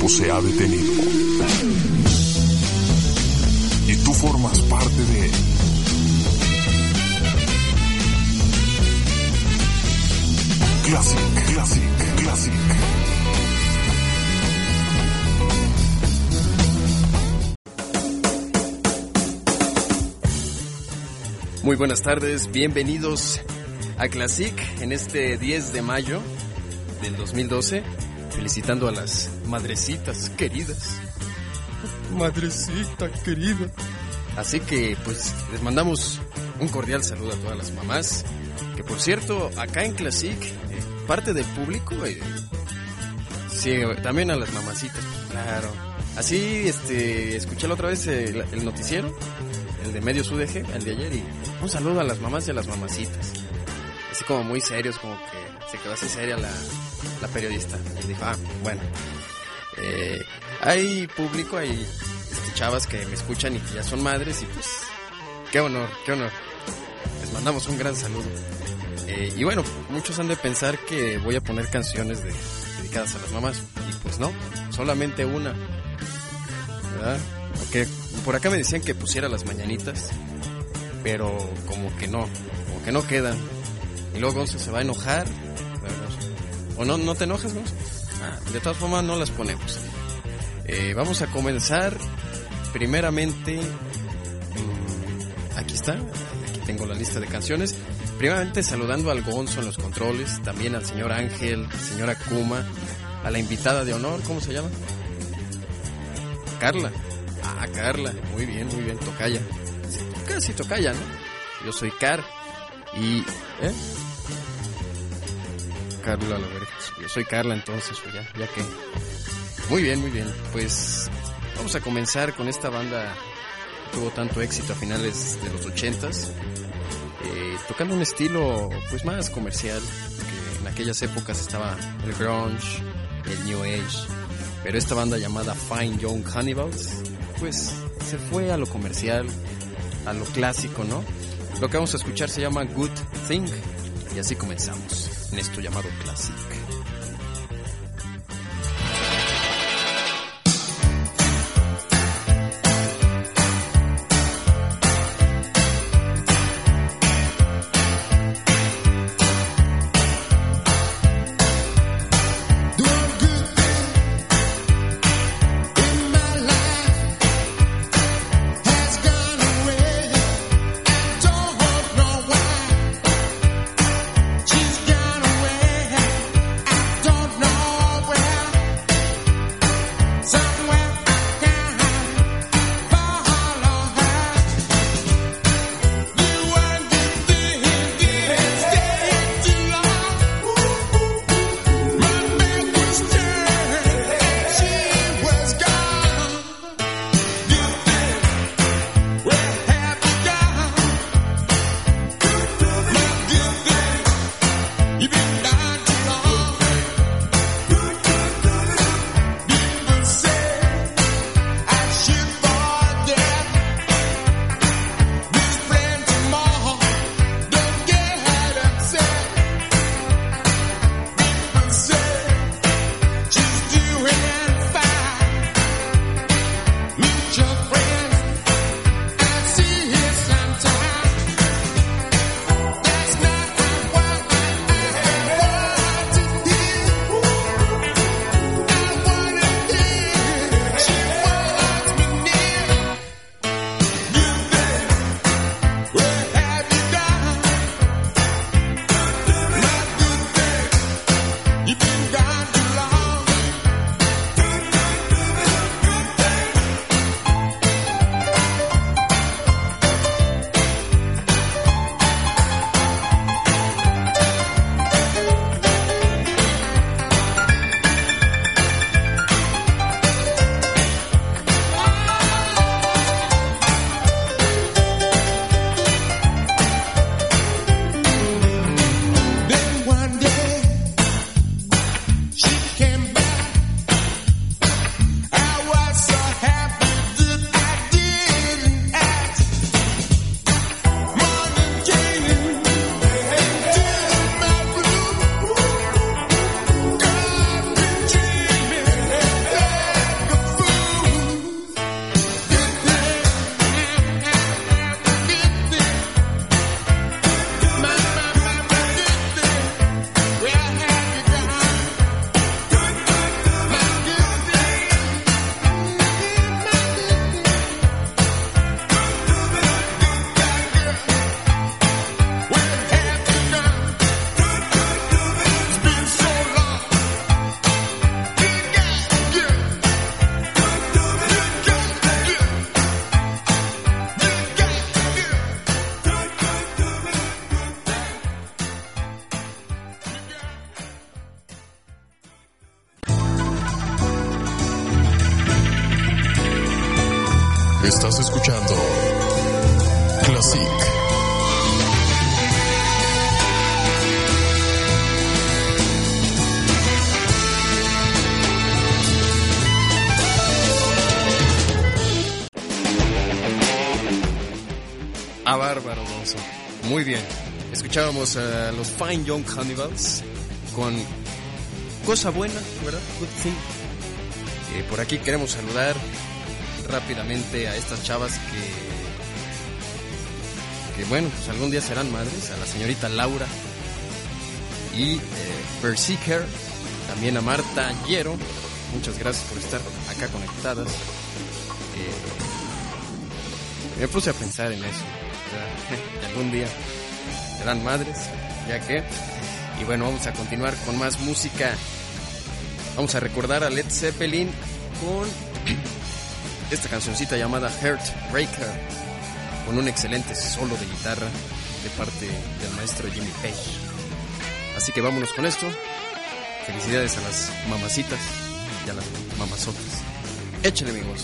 se ha detenido. Y tú formas parte de él. Classic. Muy buenas tardes, bienvenidos a Classic en este 10 de mayo del 2012, felicitando a las madrecitas queridas. Madrecita querida. Así que pues les mandamos un cordial saludo a todas las mamás, que por cierto, acá en Classic, parte del público, sí, también a las mamacitas, claro. Así, escuché la otra vez el noticiero, el de Medios UDG, el de ayer, y un saludo a las mamás y a las mamacitas. Así como muy serios, como que se quedó así seria la periodista. Y dijo, bueno, hay público, hay chavas que me escuchan y que ya son madres, y pues, qué honor. Les mandamos un gran saludo. Y bueno, muchos han de pensar que voy a poner canciones dedicadas a las mamás, y pues no, solamente una, ¿verdad? Porque por acá me decían que pusiera las mañanitas, pero como que no quedan. Y luego Gonzo se va a enojar. ¿O no te enojas, Gonzo? De todas formas no las ponemos. Vamos a comenzar primeramente. Aquí tengo la lista de canciones. Primeramente saludando al Gonzo en los controles, también al señor Ángel, señora Kuma, a la invitada de honor, ¿cómo se llama? Carla. Carla, muy bien, tocaya. Casi tocaya, ¿no? Yo soy Car y... Carla, la verga. Yo soy Carla, entonces, pues ya que... Muy bien. Pues vamos a comenzar con esta banda que tuvo tanto éxito a finales de los 80s. Tocando un estilo pues más comercial, que en aquellas épocas estaba el grunge, el new age, pero esta banda llamada Fine Young Cannibals pues se fue a lo comercial, a lo clásico, ¿no? Lo que vamos a escuchar se llama Good Thing, y así comenzamos en esto llamado Classic. Estás escuchando Classic. Bárbaro, Gonzo. Muy bien. Escuchábamos a los Fine Young Cannibals con Cosa Buena, ¿verdad? Good Thing. Por aquí queremos saludar rápidamente a estas chavas que bueno, pues algún día serán madres. A la señorita Laura y Berserker. También a Marta Llero. Muchas gracias por estar acá conectadas. Me puse a pensar en eso. Algún día serán madres, ya que. Y bueno, vamos a continuar con más música. Vamos a recordar a Led Zeppelin con esta cancioncita llamada Heartbreaker, con un excelente solo de guitarra de parte del maestro Jimmy Page. Así que vámonos con esto. Felicidades a las mamacitas y a las mamazotas. Échale, amigos.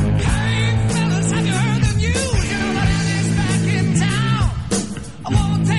I won't take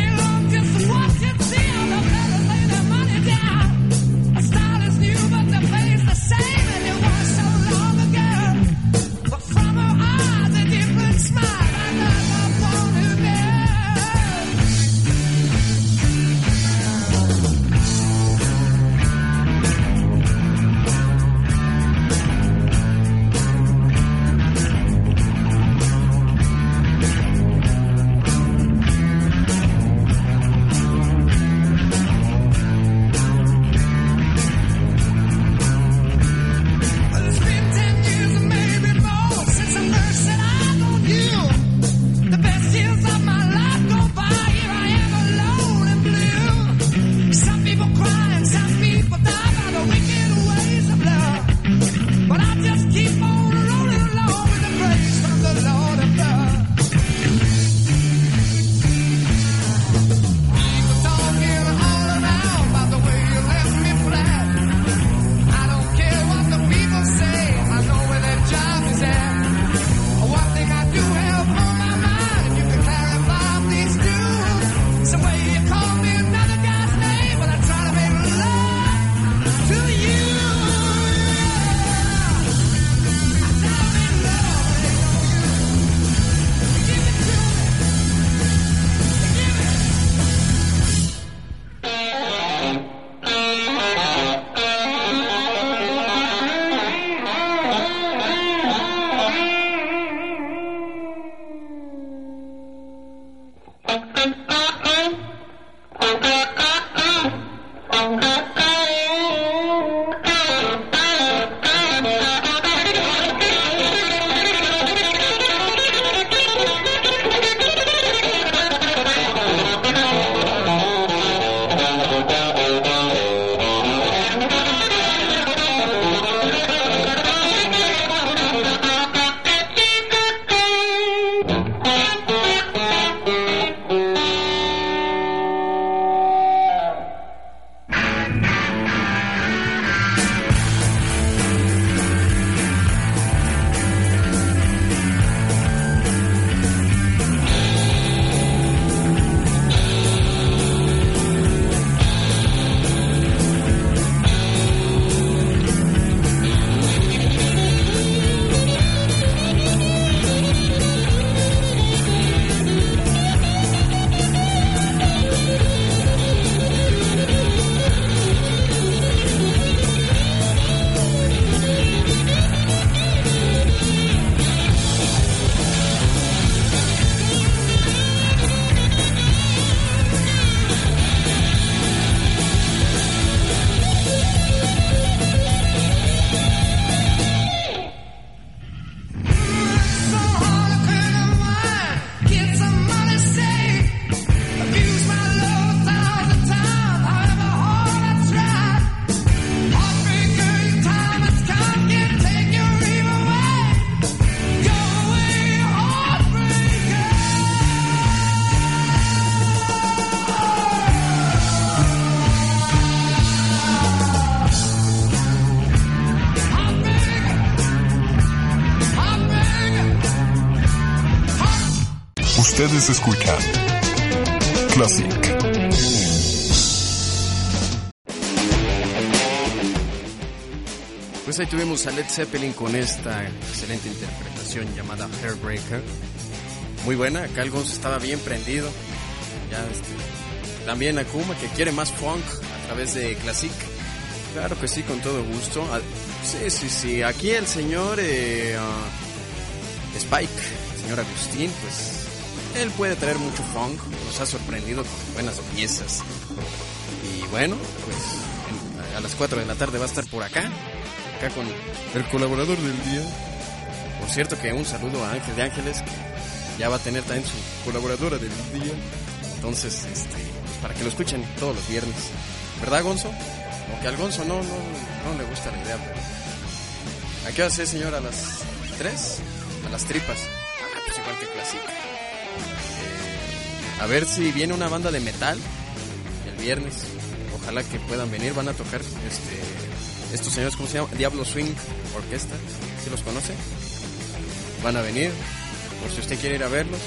Ustedes escuchan Classic. Pues ahí tuvimos a Led Zeppelin con esta excelente interpretación llamada Heartbreaker. Muy buena, acá el Gonzo estaba bien prendido. Ya también Akuma, que quiere más funk a través de Classic. Claro que sí, con todo gusto. Sí. Aquí el señor Spike, el señor Agustín, pues él puede traer mucho funk. Nos ha sorprendido con buenas piezas. Y bueno, pues a las 4 de la tarde va a estar por acá con el colaborador del día. Por cierto que un saludo a Ángel de Ángeles, que ya va a tener también su colaboradora del día. Entonces, pues para que lo escuchen todos los viernes. ¿Verdad, Gonzo? Como que al Gonzo no le gusta la idea, pero... ¿A qué hora es, señor? ¿A las 3? A las tripas. Pues igual que Classic. A ver si viene una banda de metal el viernes. Ojalá que puedan venir. Van a tocar estos señores, ¿cómo se llama? Diablo Swing Orquesta. ¿Sí los conoce? Van a venir, por si usted quiere ir a verlos.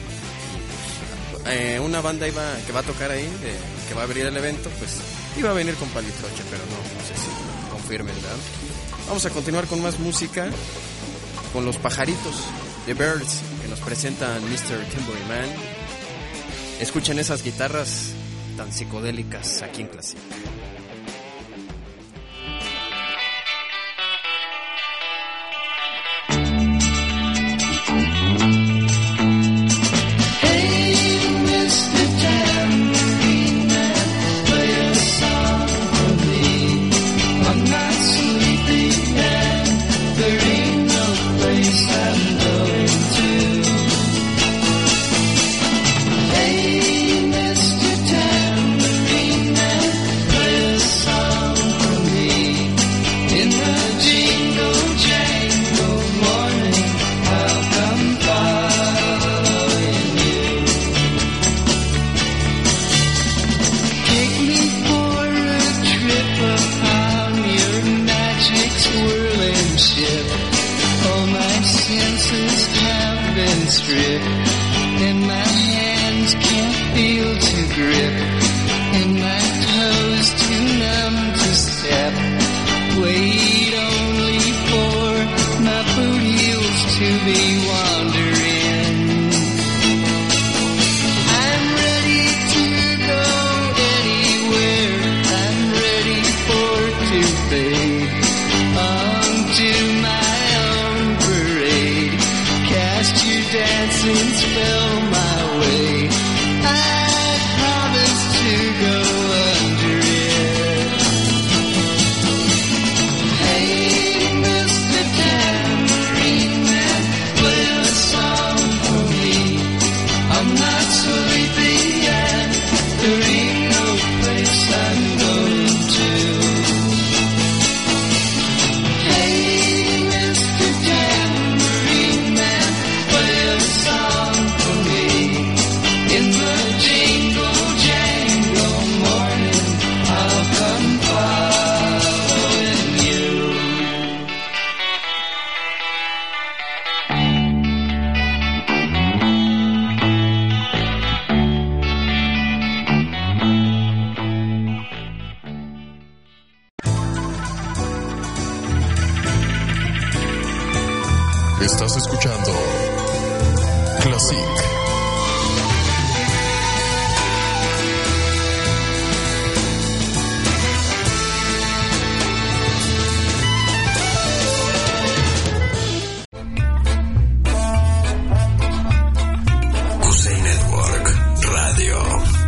Una banda que va a tocar ahí, que va a abrir el evento, pues iba a venir con Palitroche, pero no sé si confirmen, ¿verdad? Vamos a continuar con más música, con los pajaritos The Birds, que nos presentan Mr. Tambourine Man. Escuchen esas guitarras tan psicodélicas aquí en Classic. Estás escuchando Classic. Kusei Network Radio.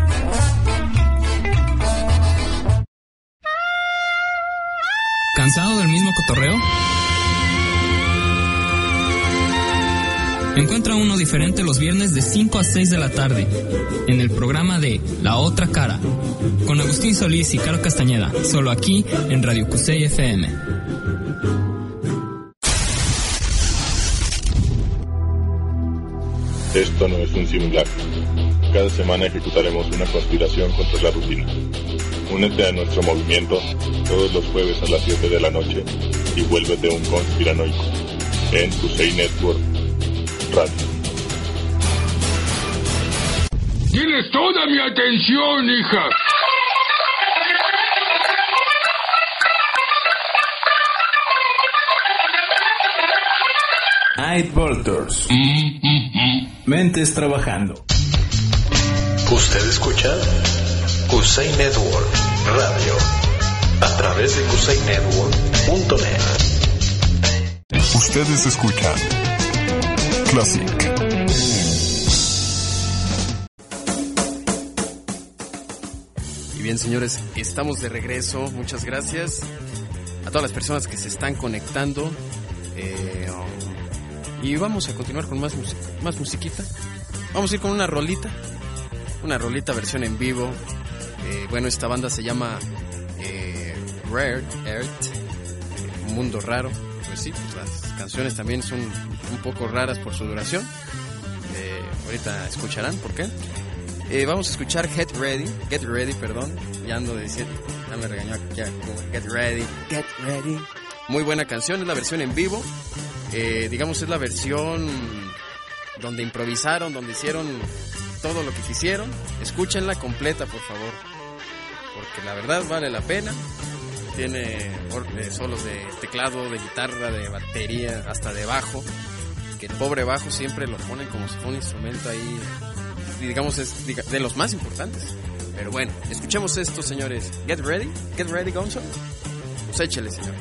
¿Cansado del mismo cotorreo? Encuentra uno diferente los viernes de 5 a 6 de la tarde en el programa de La Otra Cara con Agustín Solís y Caro Castañeda, solo aquí en Radio Kusei FM. Esto no es un simulacro. Cada semana ejecutaremos una conspiración contra la rutina. Únete a nuestro movimiento todos los jueves a las 7 de la noche y vuélvete un conspiranoico en Kusei Network Radio. Tienes toda mi atención, hija. Night Volters. Mentes trabajando. Usted escucha Kusei Network Radio a través de kusainetwork.net. Ustedes escuchan Classic. Y bien, señores, estamos de regreso. Muchas gracias a todas las personas que se están conectando. Y vamos a continuar con más musiquita. Vamos a ir con una rolita versión en vivo. Bueno, esta banda se llama Rare Earth, Mundo Raro. Pues sí, las canciones también son un poco raras por su duración. Ahorita escucharán por qué. Vamos a escuchar Get Ready, ya ando diciendo, ya me regañó aquí, Get Ready. Muy buena canción, es la versión en vivo. Digamos, es la versión donde improvisaron, donde hicieron todo lo que quisieron. Escúchenla completa, por favor, porque la verdad vale la pena. Tiene solos de teclado, de guitarra, de batería, hasta de bajo, que el pobre bajo siempre lo ponen como si fuera un instrumento ahí, digamos, es de los más importantes. Pero bueno, escuchemos esto, señores. Get ready, Gonzo. Pues échale, señor.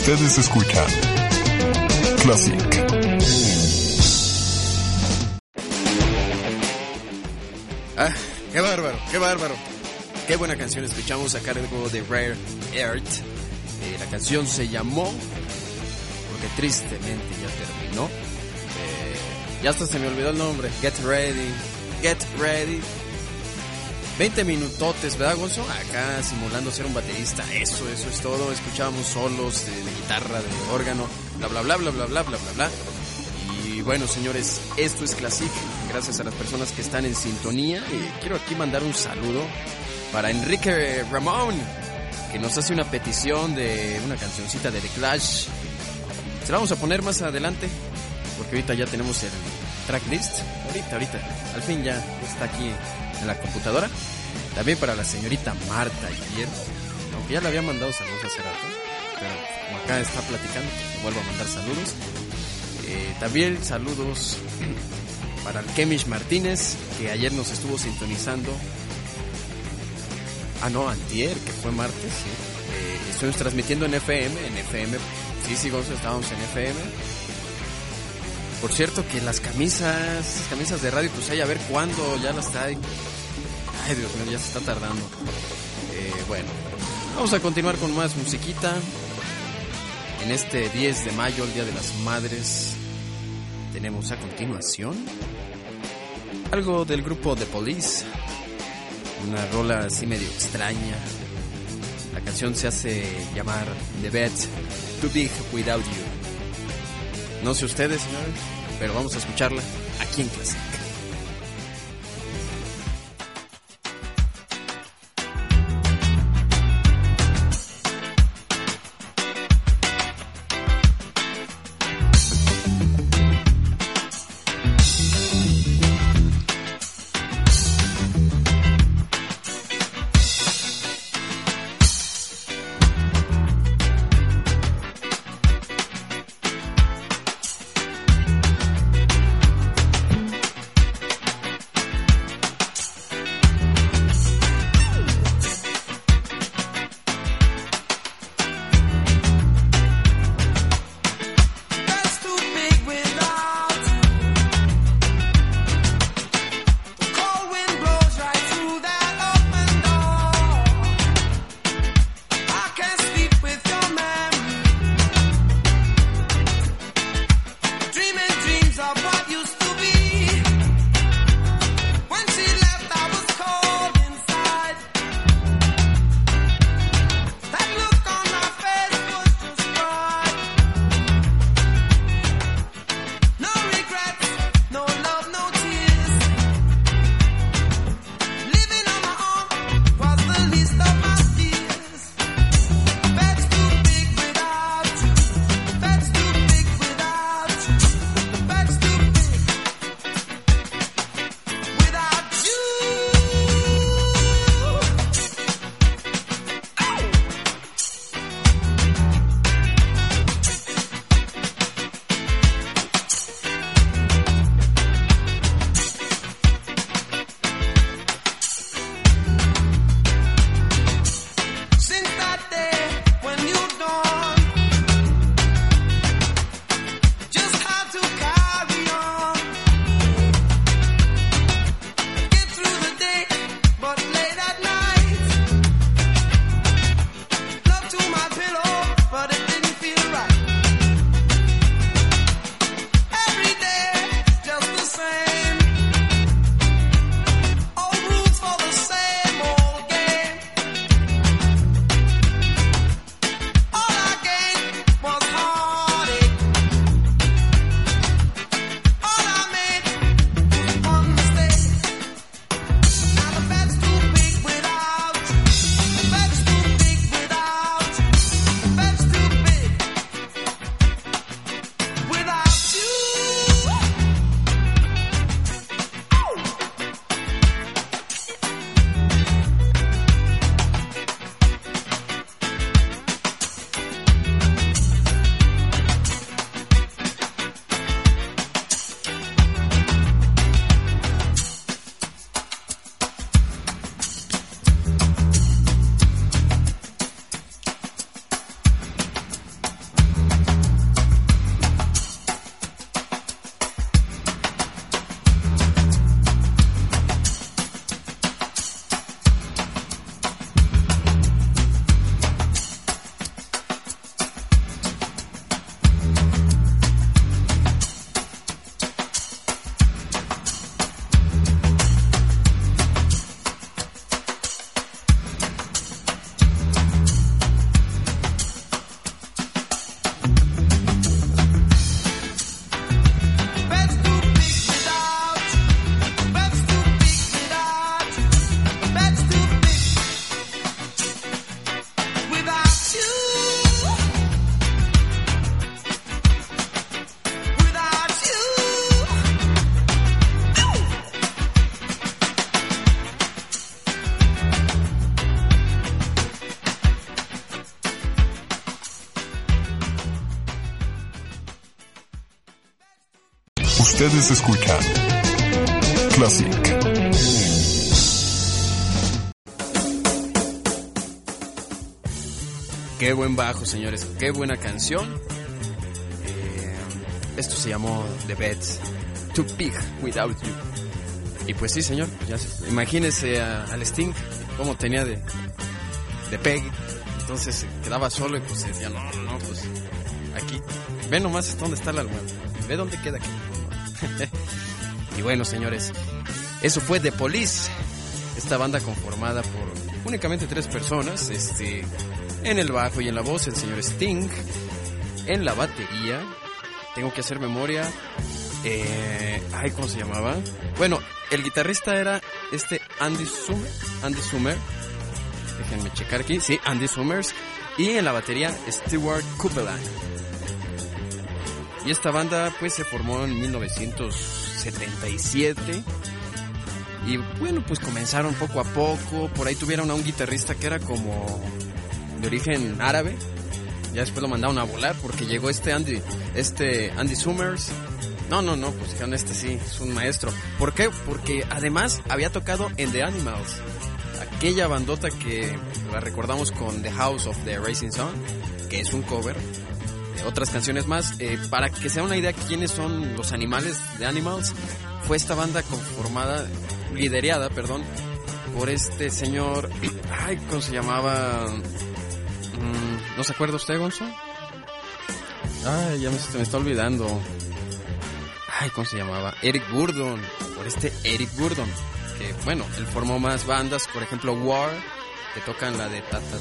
Ustedes escuchan Classic. Ah, qué bárbaro, qué bárbaro. Qué buena canción escuchamos a cargo de Rare Earth. La canción se llamó, porque tristemente ya terminó. Ya hasta se me olvidó el nombre. Get Ready, Get Ready. 20 minutotes, ¿verdad, Gonzo? Acá simulando ser un baterista. Eso es todo. Escuchábamos solos de guitarra, de órgano, bla, bla, bla, bla, bla, bla, bla, bla, bla. Y bueno, señores, esto es Classic. Gracias a las personas que están en sintonía. Y quiero aquí mandar un saludo para Enrique Ramón, que nos hace una petición de una cancioncita de The Clash. Se la vamos a poner más adelante, porque ahorita ya tenemos el tracklist. Ahorita, al fin ya está aquí en la computadora. También para la señorita Marta ayer, aunque ya le había mandado saludos hace rato, pero como acá está platicando, vuelvo a mandar saludos. También saludos para el Kemish Martínez, que ayer nos estuvo sintonizando. Antier, que fue martes, sí. Estuvimos transmitiendo en FM. Sí, Gonzo, estábamos en FM. Por cierto, que las camisas de radio, pues hay a ver cuándo ya las traen. Ay, Dios mío, ya se está tardando. Bueno, vamos a continuar con más musiquita. En este 10 de mayo, el Día de las Madres, tenemos a continuación algo del grupo The Police. Una rola así medio extraña. La canción se hace llamar The Bed Too Big Without You. No sé ustedes, señores, pero vamos a escucharla aquí en Classic. Ustedes escuchan Classic. Qué buen bajo, señores, qué buena canción. Esto se llamó The Beds, Too Big Without You. Y pues sí, señor, ya imagínese al Sting cómo tenía de pegue. Entonces se quedaba solo y pues decía, no, pues aquí, ve nomás dónde está la almohada, ve dónde queda aquí. Y bueno, señores, eso fue The Police, esta banda conformada por únicamente 3 personas, en el bajo y en la voz el señor Sting, en la batería, tengo que hacer memoria, ¿cómo se llamaba? Bueno, el guitarrista era Andy Summer, déjenme checar aquí, sí, Andy Summers, y en la batería Stuart Copeland. Y esta banda pues se formó en 1977 y bueno, pues comenzaron poco a poco. Por ahí tuvieron a un guitarrista que era como de origen árabe, ya después lo mandaron a volar porque llegó Andy Summers. No, pues dijeron, sí, es un maestro. ¿Por qué? Porque además había tocado en The Animals, aquella bandota que la recordamos con The House of the Rising Sun, que es un cover de otras canciones más. Para que se den una idea quiénes son los Animales de Animals, fue esta banda liderada por este señor, ¿cómo se llamaba? ¿No se acuerda usted, Gonzo? Ya se me está olvidando. ¿Cómo se llamaba? Eric Burdon, por Eric Burdon, que bueno, él formó más bandas, por ejemplo War, que tocan la de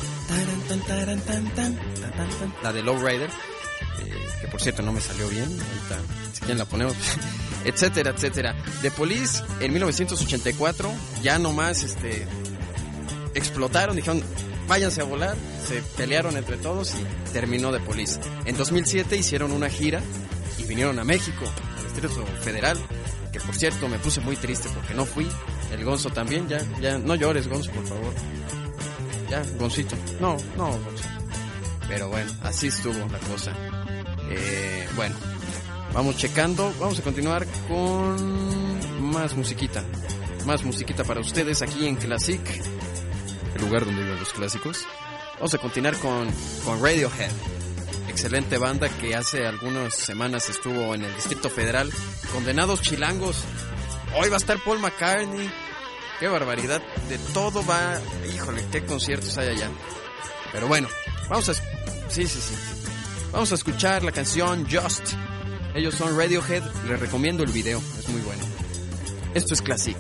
la de Lowrider, que por cierto no me salió bien, ahorita si quieren la ponemos, etcétera, etcétera. The Police en 1984 ya nomás explotaron, dijeron váyanse a volar, se pelearon entre todos y terminó The Police. En 2007 hicieron una gira y vinieron a México, al Distrito Federal, que por cierto me puse muy triste porque no fui. El Gonzo también, ya no llores, Gonzo, por favor. Ya, Goncito, no, Gonzo. Pero bueno, así estuvo la cosa. Bueno, vamos checando, vamos a continuar con más musiquita para ustedes aquí en Classic, el lugar donde viven los clásicos. Vamos a continuar con Radiohead, excelente banda que hace algunas semanas estuvo en el Distrito Federal. Condenados chilangos, hoy va a estar Paul McCartney, qué barbaridad, de todo va, híjole, qué conciertos hay allá. Pero bueno, vamos a escuchar la canción Just. Ellos son Radiohead, les recomiendo el video, es muy bueno. Esto es Classic.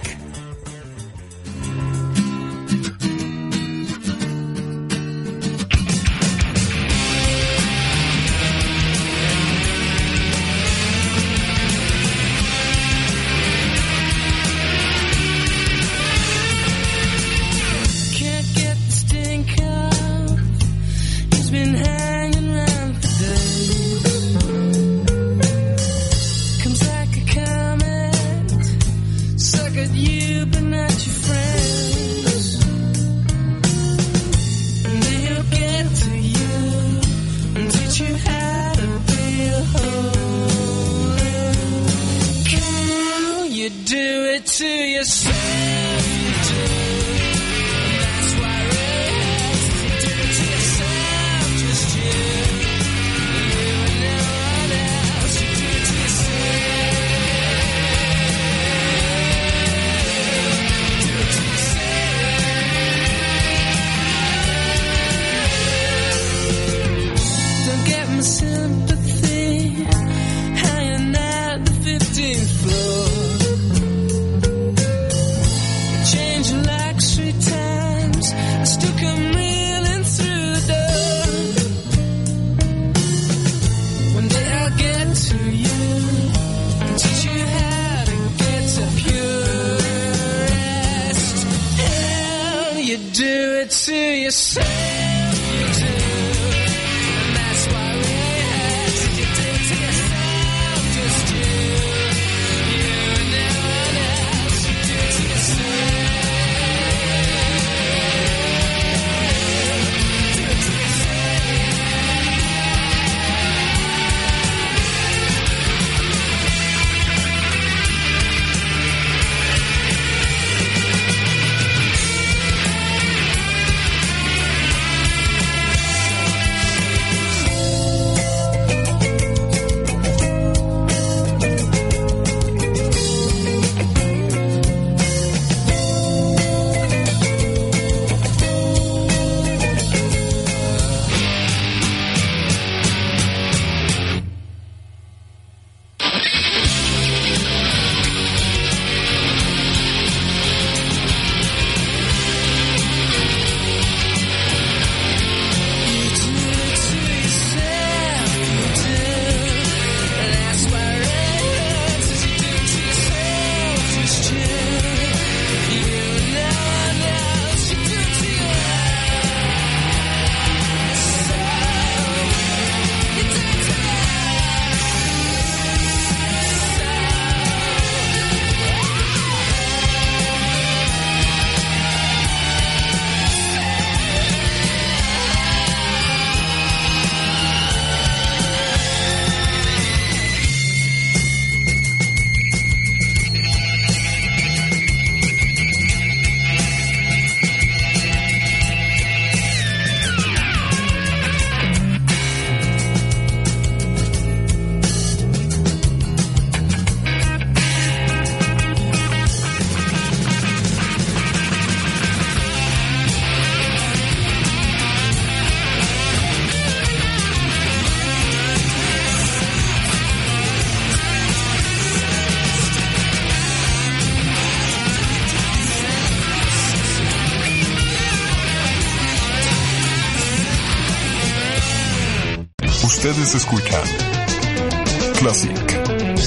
Ustedes escuchan Classic.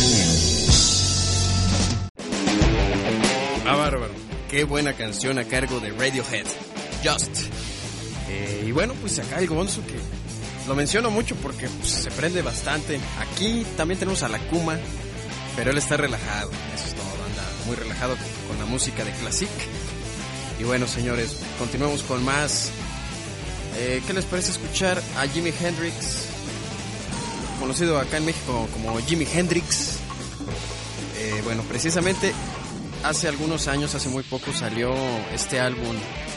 Bárbaro. Qué buena canción a cargo de Radiohead. Just. Y bueno, pues acá el Gonzo, que lo menciono mucho porque pues, se prende bastante. Aquí también tenemos a la Kuma, pero él está relajado. Eso es todo, anda muy relajado con la música de Classic. Y bueno, señores, continuemos con más. ¿Qué les parece escuchar a Jimi Hendrix? Conocido acá en México como Jimi Hendrix. Bueno, precisamente hace algunos años, hace muy poco salió este álbum,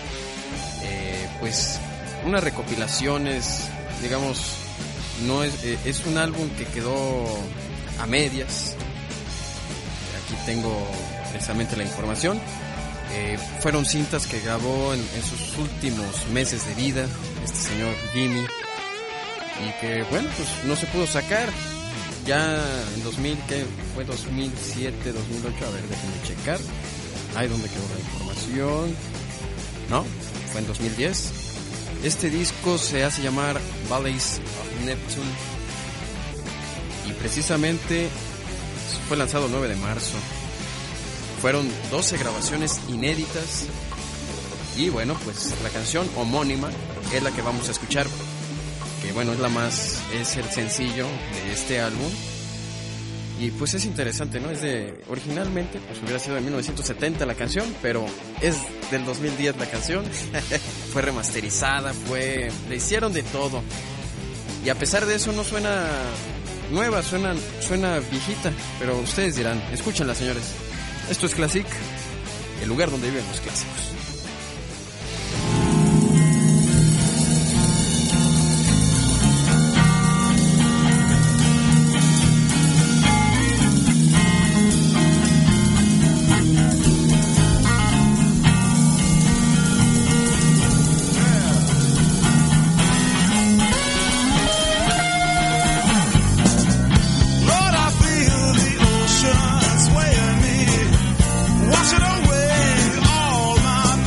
pues unas recopilaciones, digamos, no es un álbum que quedó a medias. Aquí tengo precisamente la información. Fueron cintas que grabó en sus últimos meses de vida este señor Jimmy, y que bueno, pues no se pudo sacar. Ya en 2000, ¿qué fue? 2007, 2008, a ver, déjenme checar. Ahí donde quedó la información. No, fue en 2010. Este disco se hace llamar Valleys of Neptune, y precisamente fue lanzado el 9 de marzo. Fueron 12 grabaciones inéditas, y bueno, pues la canción homónima es la que vamos a escuchar, que bueno, es el sencillo de este álbum. Y pues es interesante, ¿no? Originalmente pues hubiera sido de 1970 la canción, pero es del 2010 la canción. Fue remasterizada, le hicieron de todo. Y a pesar de eso no suena nueva, suena viejita, pero ustedes dirán, escúchenla, señores. Esto es Classic, el lugar donde viven los clásicos. Washing away all my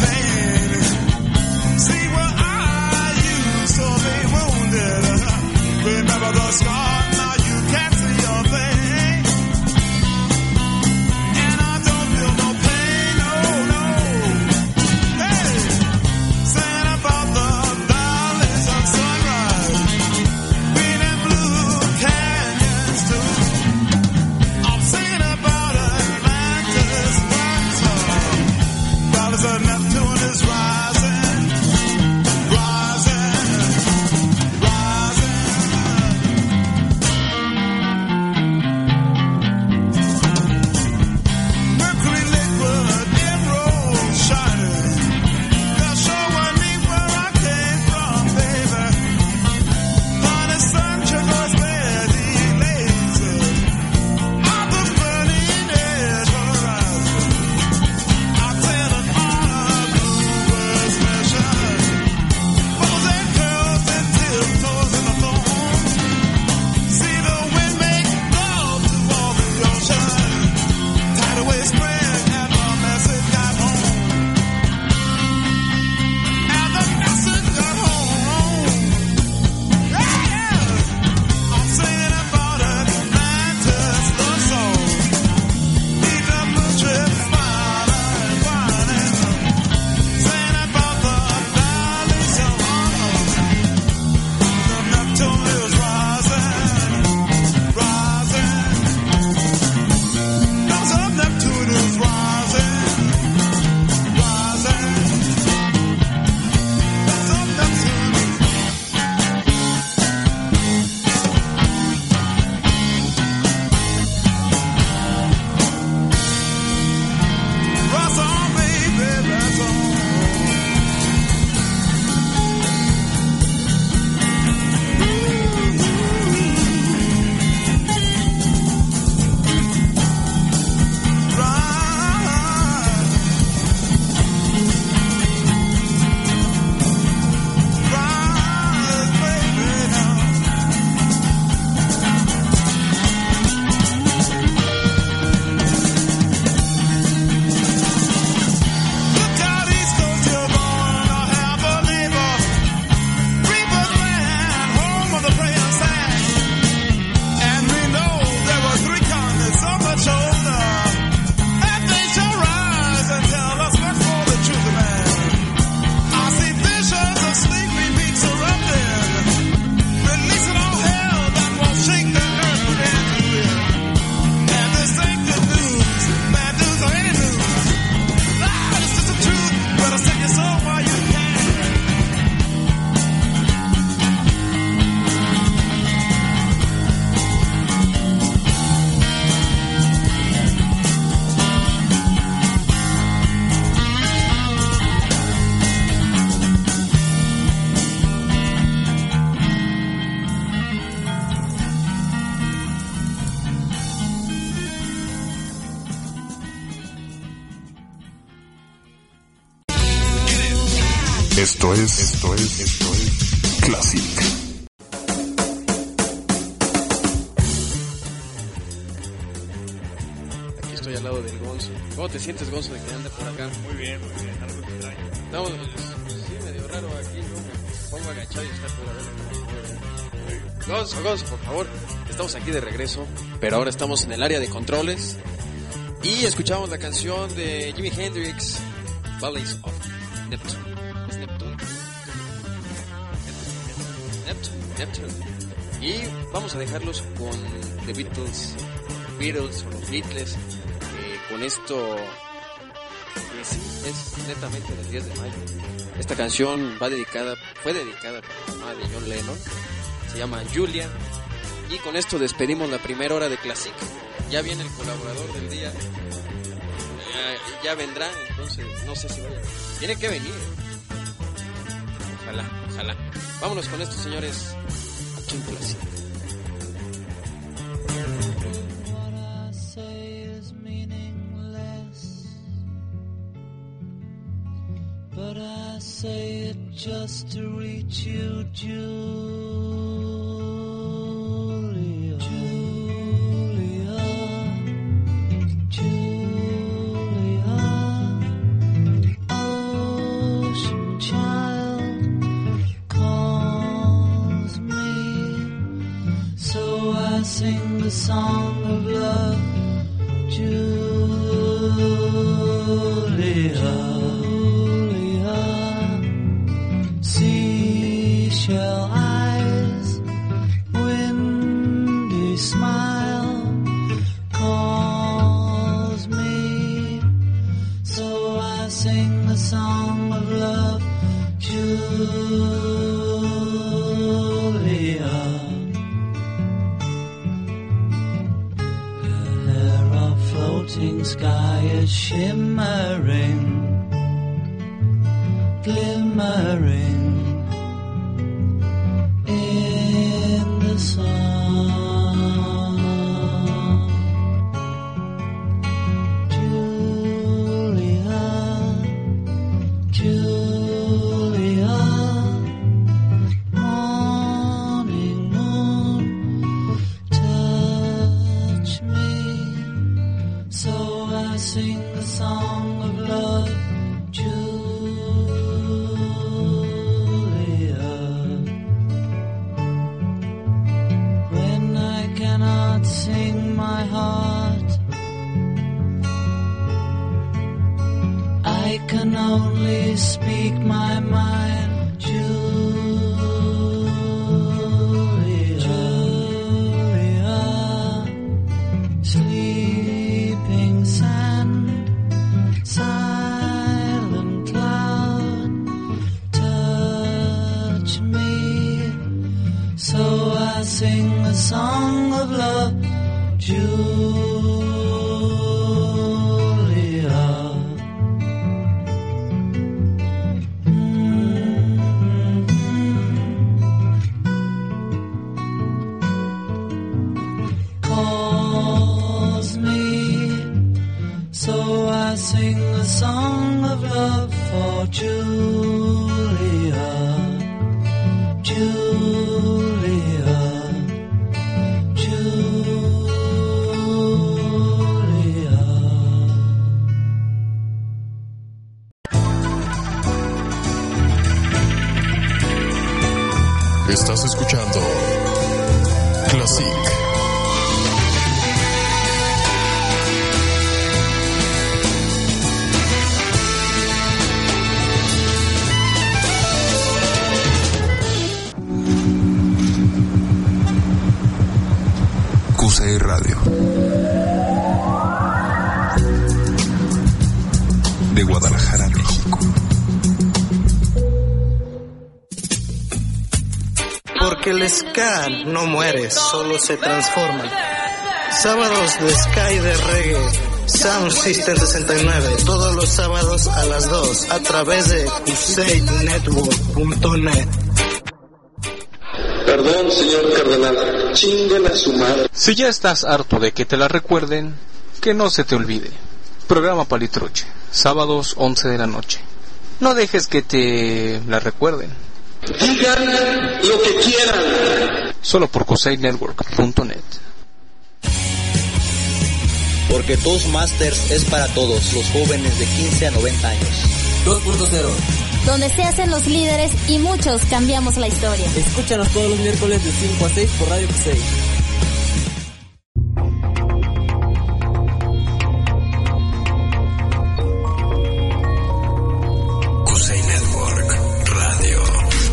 Esto es Classic. Aquí estoy al lado del Gonzo. ¿Cómo te sientes, Gonzo, de que ande por acá? Muy bien, algo extraño. Estamos, sí, medio raro aquí, ¿no? Me pongo agachado y está por a ver. Gonzo, por favor. Estamos aquí de regreso, pero ahora estamos en el área de controles y escuchamos la canción de Jimi Hendrix, Valleys of Neptune. ¿Es Neptune? Neptune. Y vamos a dejarlos con The Beatles o los Beatles, con esto que sí es netamente del 10 de mayo. Esta canción fue dedicada por la mamá de John Lennon, se llama Julia. Y con esto despedimos la primera hora de Classic. Ya viene el colaborador del día, ya vendrá, entonces no sé si vaya. Tiene que venir. Ojalá. Vámonos con esto, señores, aquí en Classic. But I say it just to reach you, Julia. Ocean child calls me, so I sing the song of love, Julia. Seashell eyes, windy smile calls me, so I sing the song of love, Julia. Her hair of floating sky is shimmering, glimmering in the sun. Julia, morning moon, touch me, so I sing the song of love, sing my heart, I can only speak my mind, Julia, sleeping sand, silent cloud, touch me, so I sing the song of love, Julia. Calls me, so I sing the song of love for Julia, Julia. Estás escuchando Classic. QCI Radio. De Guadalajara, México. Porque el ska no muere, solo se transforma. Sábados de ska y de reggae, Sound System 69, todos los sábados a las 2, a través de QCNetwork.net. Perdón, señor cardenal, chinguen a su madre. Si ya estás harto de que te la recuerden, que no se te olvide. Programa Palitruche, sábados 11 de la noche. no dejes que te la recuerden. Digan lo que quieran. Solo por CosaiNetwork.net. Porque Toastmasters es para todos los jóvenes de 15 a 90 años. 2.0, donde se hacen los líderes y muchos cambiamos la historia. Escúchanos todos los miércoles de 5 a 6 por Radio Cusey. Cusey Network Radio.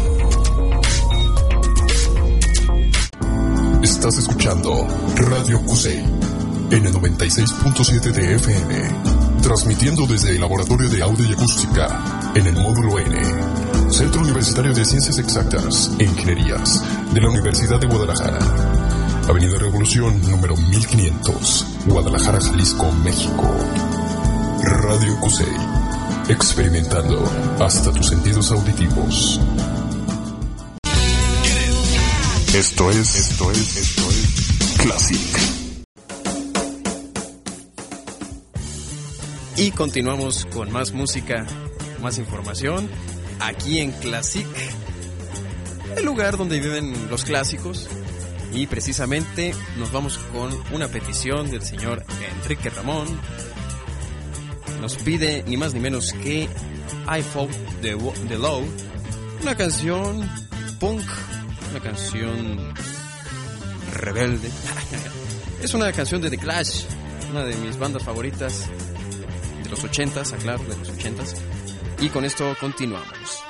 Estás escuchando Radio Cusey en el 96.7 de FM, transmitiendo desde el Laboratorio de Audio y Acústica en el módulo N, Centro Universitario de Ciencias Exactas e Ingenierías de la Universidad de Guadalajara, Avenida Revolución número 1500, Guadalajara, Jalisco, México. Radio Cusey, experimentando hasta tus sentidos auditivos. Esto es Classic. Y continuamos con más música, más información, aquí en Classic, el lugar donde viven los clásicos. Y precisamente nos vamos con una petición del señor Enrique Ramón. Nos pide ni más ni menos que I Fought the Law, una canción punk, una canción rebelde. Es una canción de The Clash, una de mis bandas favoritas de los 80s, aclaro, de los 80s. Y con esto continuamos.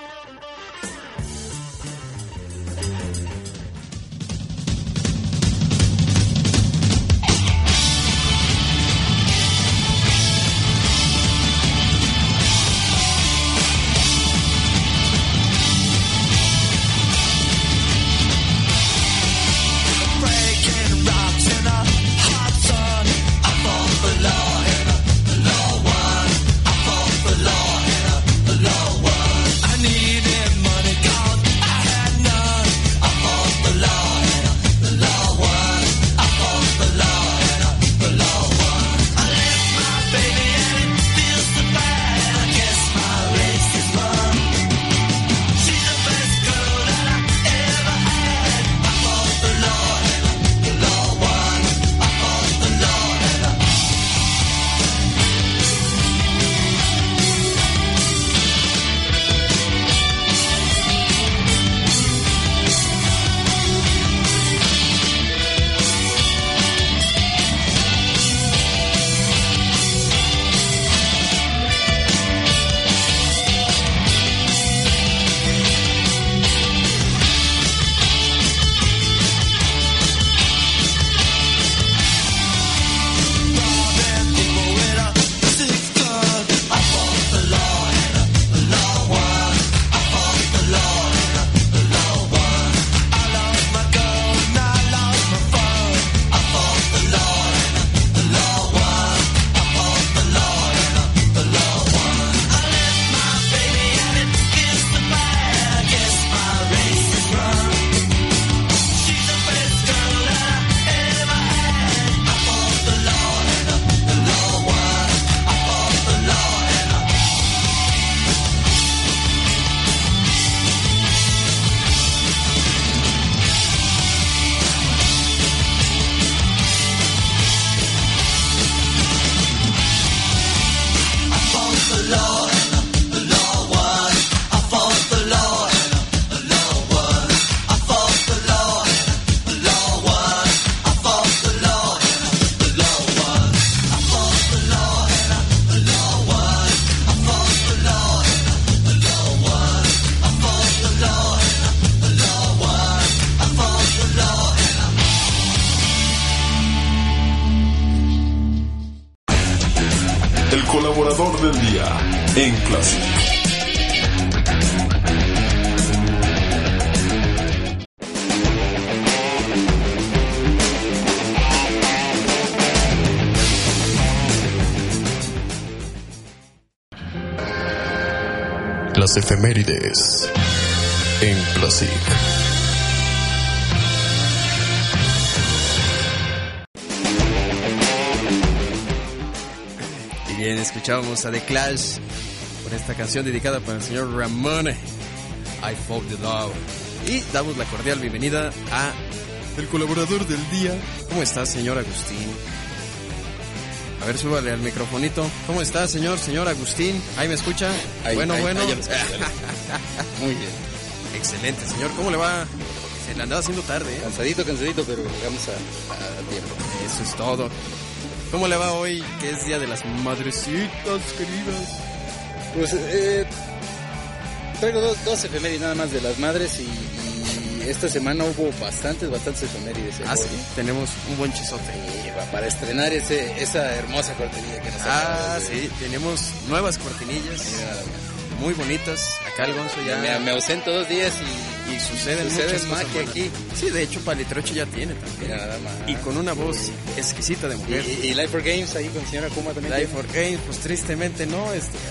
Colaborador del día en Classic. Las efemérides en Classic. Bien, escuchábamos a The Clash, siempre, esta canción dedicada para el señor Ramone, I Found the Love. Y damos la cordial bienvenida a el colaborador del día. ¿Cómo estás, señor Agustín? A ver, súbale al microfonito. ¿Cómo está, señor Agustín? ¿Ahí me escucha? Bueno. Ahí ya lo escucho. Muy bien. Excelente, señor. ¿Cómo le va? Se le andaba haciendo tarde, ¿eh? Cansadito, pero llegamos a tiempo. Eso es todo. ¿Cómo le va hoy, que es Día de las Madrecitas queridas? Pues, traigo dos efemérides nada más de las madres y esta semana hubo bastantes efemérides. Sí, tenemos un buen chisote. Para estrenar esa hermosa cortinilla que nos sí, tenemos nuevas cortinillas muy bonitas. Acá el Gonzo ya... Me ausento 2 días y suceden muchas cosas aquí. Sí, de hecho Palitroche ya tiene también. Nada más. Y con una voz exquisita de mujer. Y Life for Games ahí con señora Akuma también. Life for Games, pues tristemente no.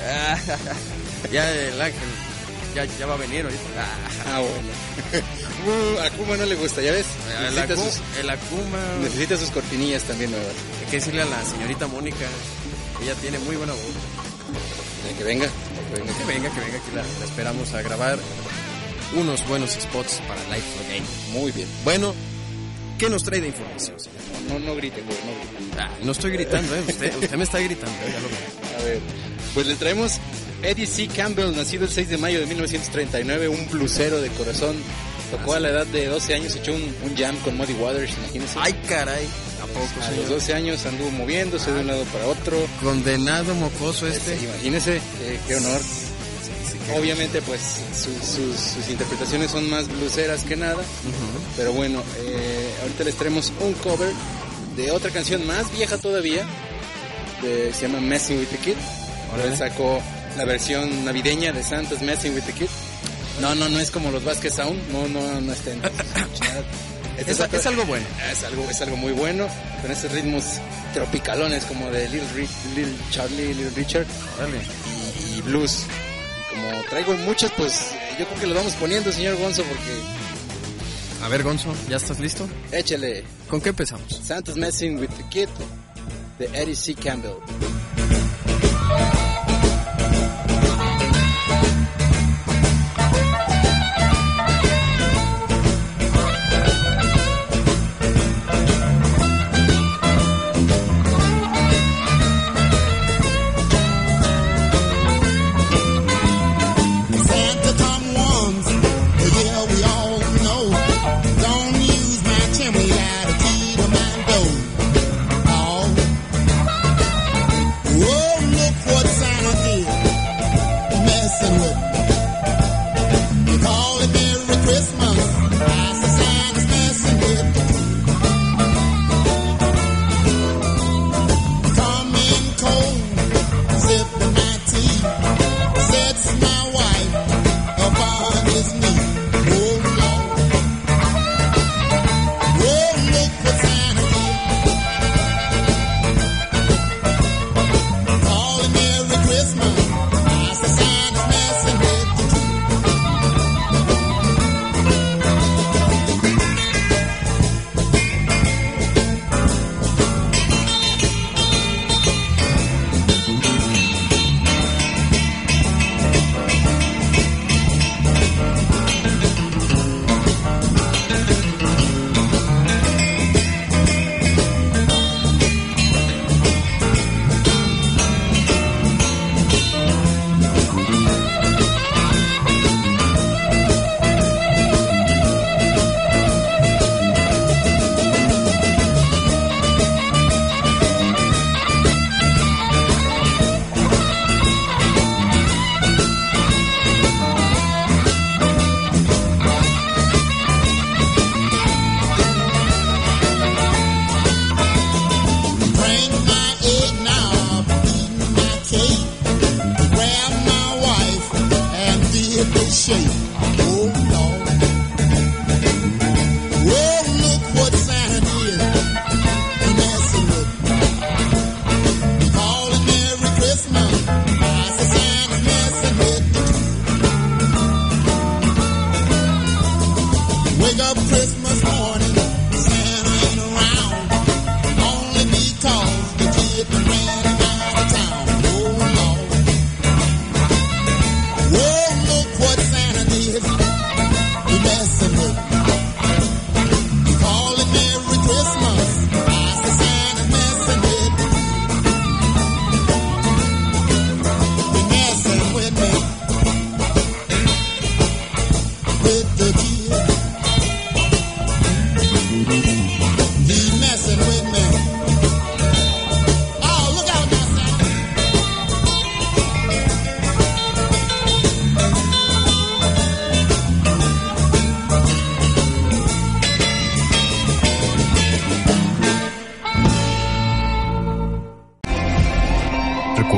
Ya el Ángel ya va a venir ahorita. Bueno. Akuma no le gusta, ¿ya ves? El Akuma necesita sus cortinillas también nuevas. Hay que decirle a la señorita Mónica, ella tiene muy buena voz. Que venga, aquí la esperamos a grabar unos buenos spots para Life for Game. Muy bien. Bueno, ¿qué nos trae de información, señor? No grite, güey, no grite. No estoy gritando, usted me está gritando, ya lo veo. A ver, pues le traemos Eddie C. Campbell, nacido el 6 de mayo de 1939, un bluesero de corazón. Tocó a la edad de 12 años, echó un jam con Muddy Waters, imagínense. ¡Ay, caray! ¿A poco, A los 12 años anduvo moviéndose de un lado para otro. Condenado mocoso imagínese, qué honor. Obviamente, pues, sus interpretaciones son más blueseras que nada. Pero bueno, ahorita les traemos un cover de otra canción más vieja todavía. Se llama Messing with the Kid. Ahora él sacó la versión navideña de Santa's Messing with the Kid. No es como los Vasquez Sound. No estén. Es algo bueno. Es algo muy bueno. Con esos ritmos tropicalones como de Little Charlie, Little Richard. Y blues. Y como traigo muchas, pues yo creo que lo vamos poniendo, señor Gonzo, porque... A ver, Gonzo, ¿ya estás listo? Échale. ¿Con qué empezamos? Santa's Messing with the Kid de Eddie C. Campbell.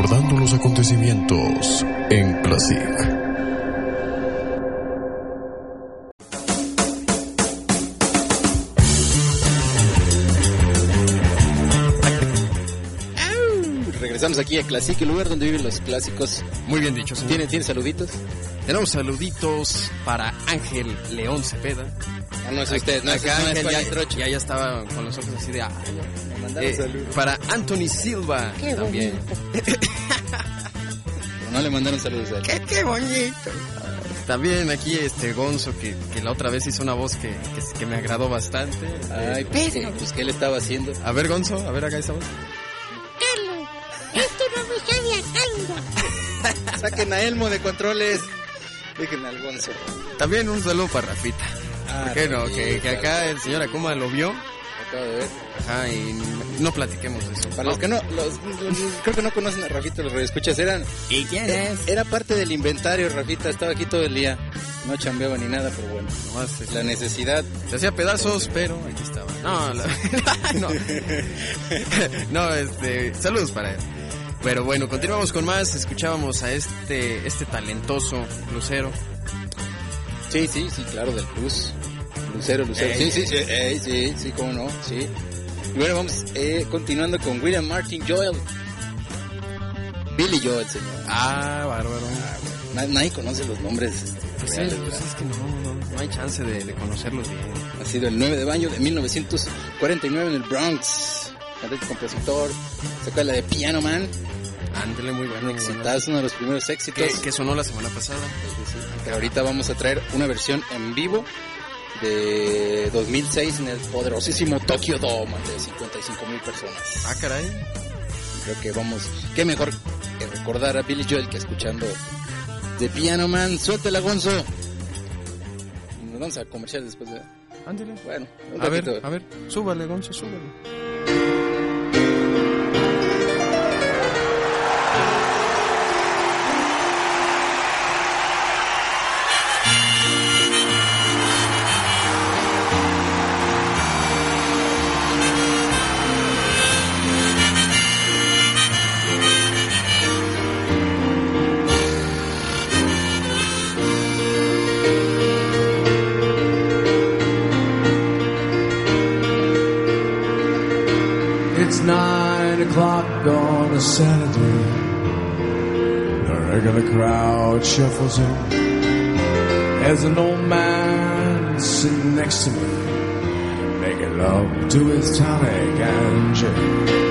recordando los acontecimientos en Classic. Regresamos aquí a Classic, el lugar donde viven los clásicos. Muy bien dicho, señor. ¿Tiene saluditos? Tenemos saluditos para Ángel León Cepeda. Ah, no es usted, no es acá Ángel, ya estaba con los ojos así de... Me mandaron saludos. Para Anthony Silva. Qué también. Pero no le mandaron saludos a él. ¡Qué bonito! También aquí Gonzo, que la otra vez hizo una voz que me agradó bastante. Ay, pues ¿qué le estaba haciendo? A ver, Gonzo, a ver acá esa voz. Carlos, esto no me está viajando. Saquen a Elmo de controles. Déjenme al Gonzo. También un saludo para Rafita. ¿Por qué no? Rafita. Que acá el señor Akuma lo vio. Acabo de ver. Ajá, y no platiquemos de eso. Para los que no, creo que no conocen a Rafita, los radioescuchas ¿Y quién es? Era parte del inventario, Rafita, estaba aquí todo el día. No chambeaba ni nada, pero bueno. Nomás, la necesidad. Se hacía pedazos, pero aquí estaba. No, saludos para él. Pero bueno, continuamos con más. Escuchábamos a este talentoso blusero. Sí, claro, del blues. Lucero. Sí, cómo no, sí. Y bueno, vamos continuando con William Martin Joel. Billy Joel, señor. Ah, bárbaro. Nadie conoce los nombres. Pues reales, pues es que no hay chance de conocerlos bien. Ha sido el 9 de mayo de 1949 en el Bronx. Cantante, compositor, sacó la de Piano Man. Ándale, muy bueno. Es uno de los primeros éxitos. Que sonó la semana pasada. Sí. Pero ahorita vamos a traer una versión en vivo de 2006 en el poderosísimo Tokyo Dome de 55,000 personas. Ah, caray. Creo que qué mejor que recordar a Billy Joel que escuchando The Piano Man. Suéltela, Gonzo. Nos vamos a comercial después de... Ándale. Bueno, a ver, súbale, Gonzo, súbale. It's 9 o'clock on a Saturday. The regular crowd shuffles in. There's an old man sitting next to me, making love to his tonic and gin.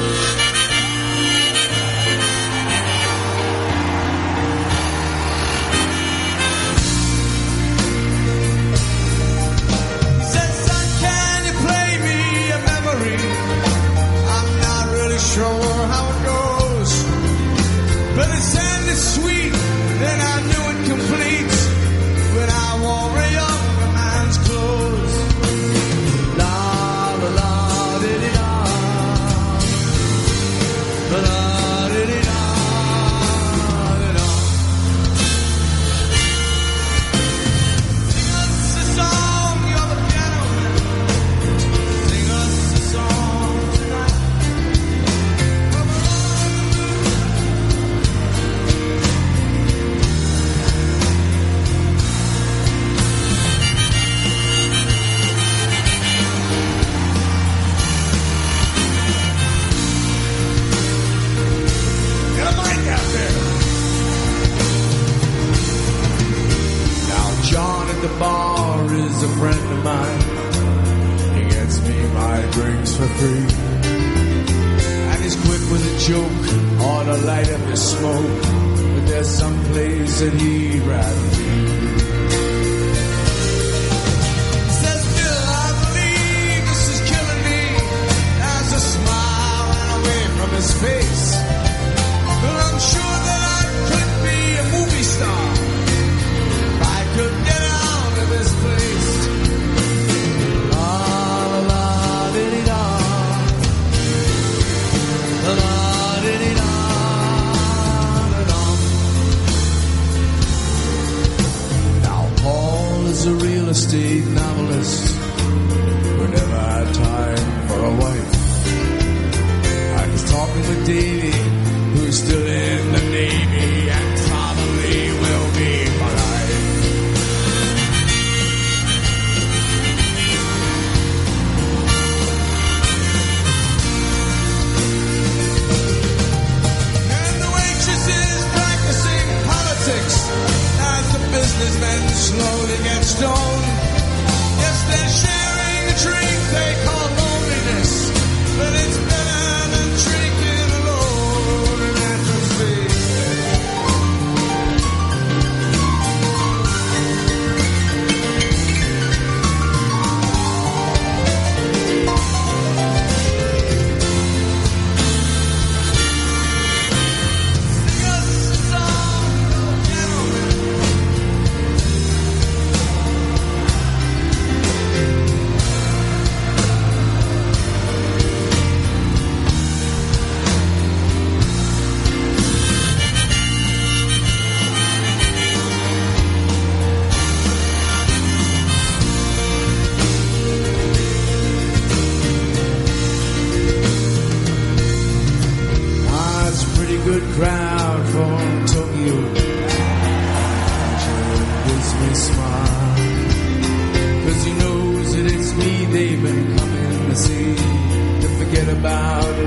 Sure how it goes, but it sounded sweet, then I knew it complete when I wore a young man's clothes. La la la di di da, la la di di da, di da. Sing us a song, you're the piano man. Sing us a song tonight. John at the bar is a friend of mine. He gets me my drinks for free. And he's quick with a joke or to light up his smoke. But there's some place that he'd rather be. Says Bill, I believe this is killing me. As a smile ran away from his face. But I'm sure that I could be a movie star. Could get out of this place. La la di di da, la di di da, da da.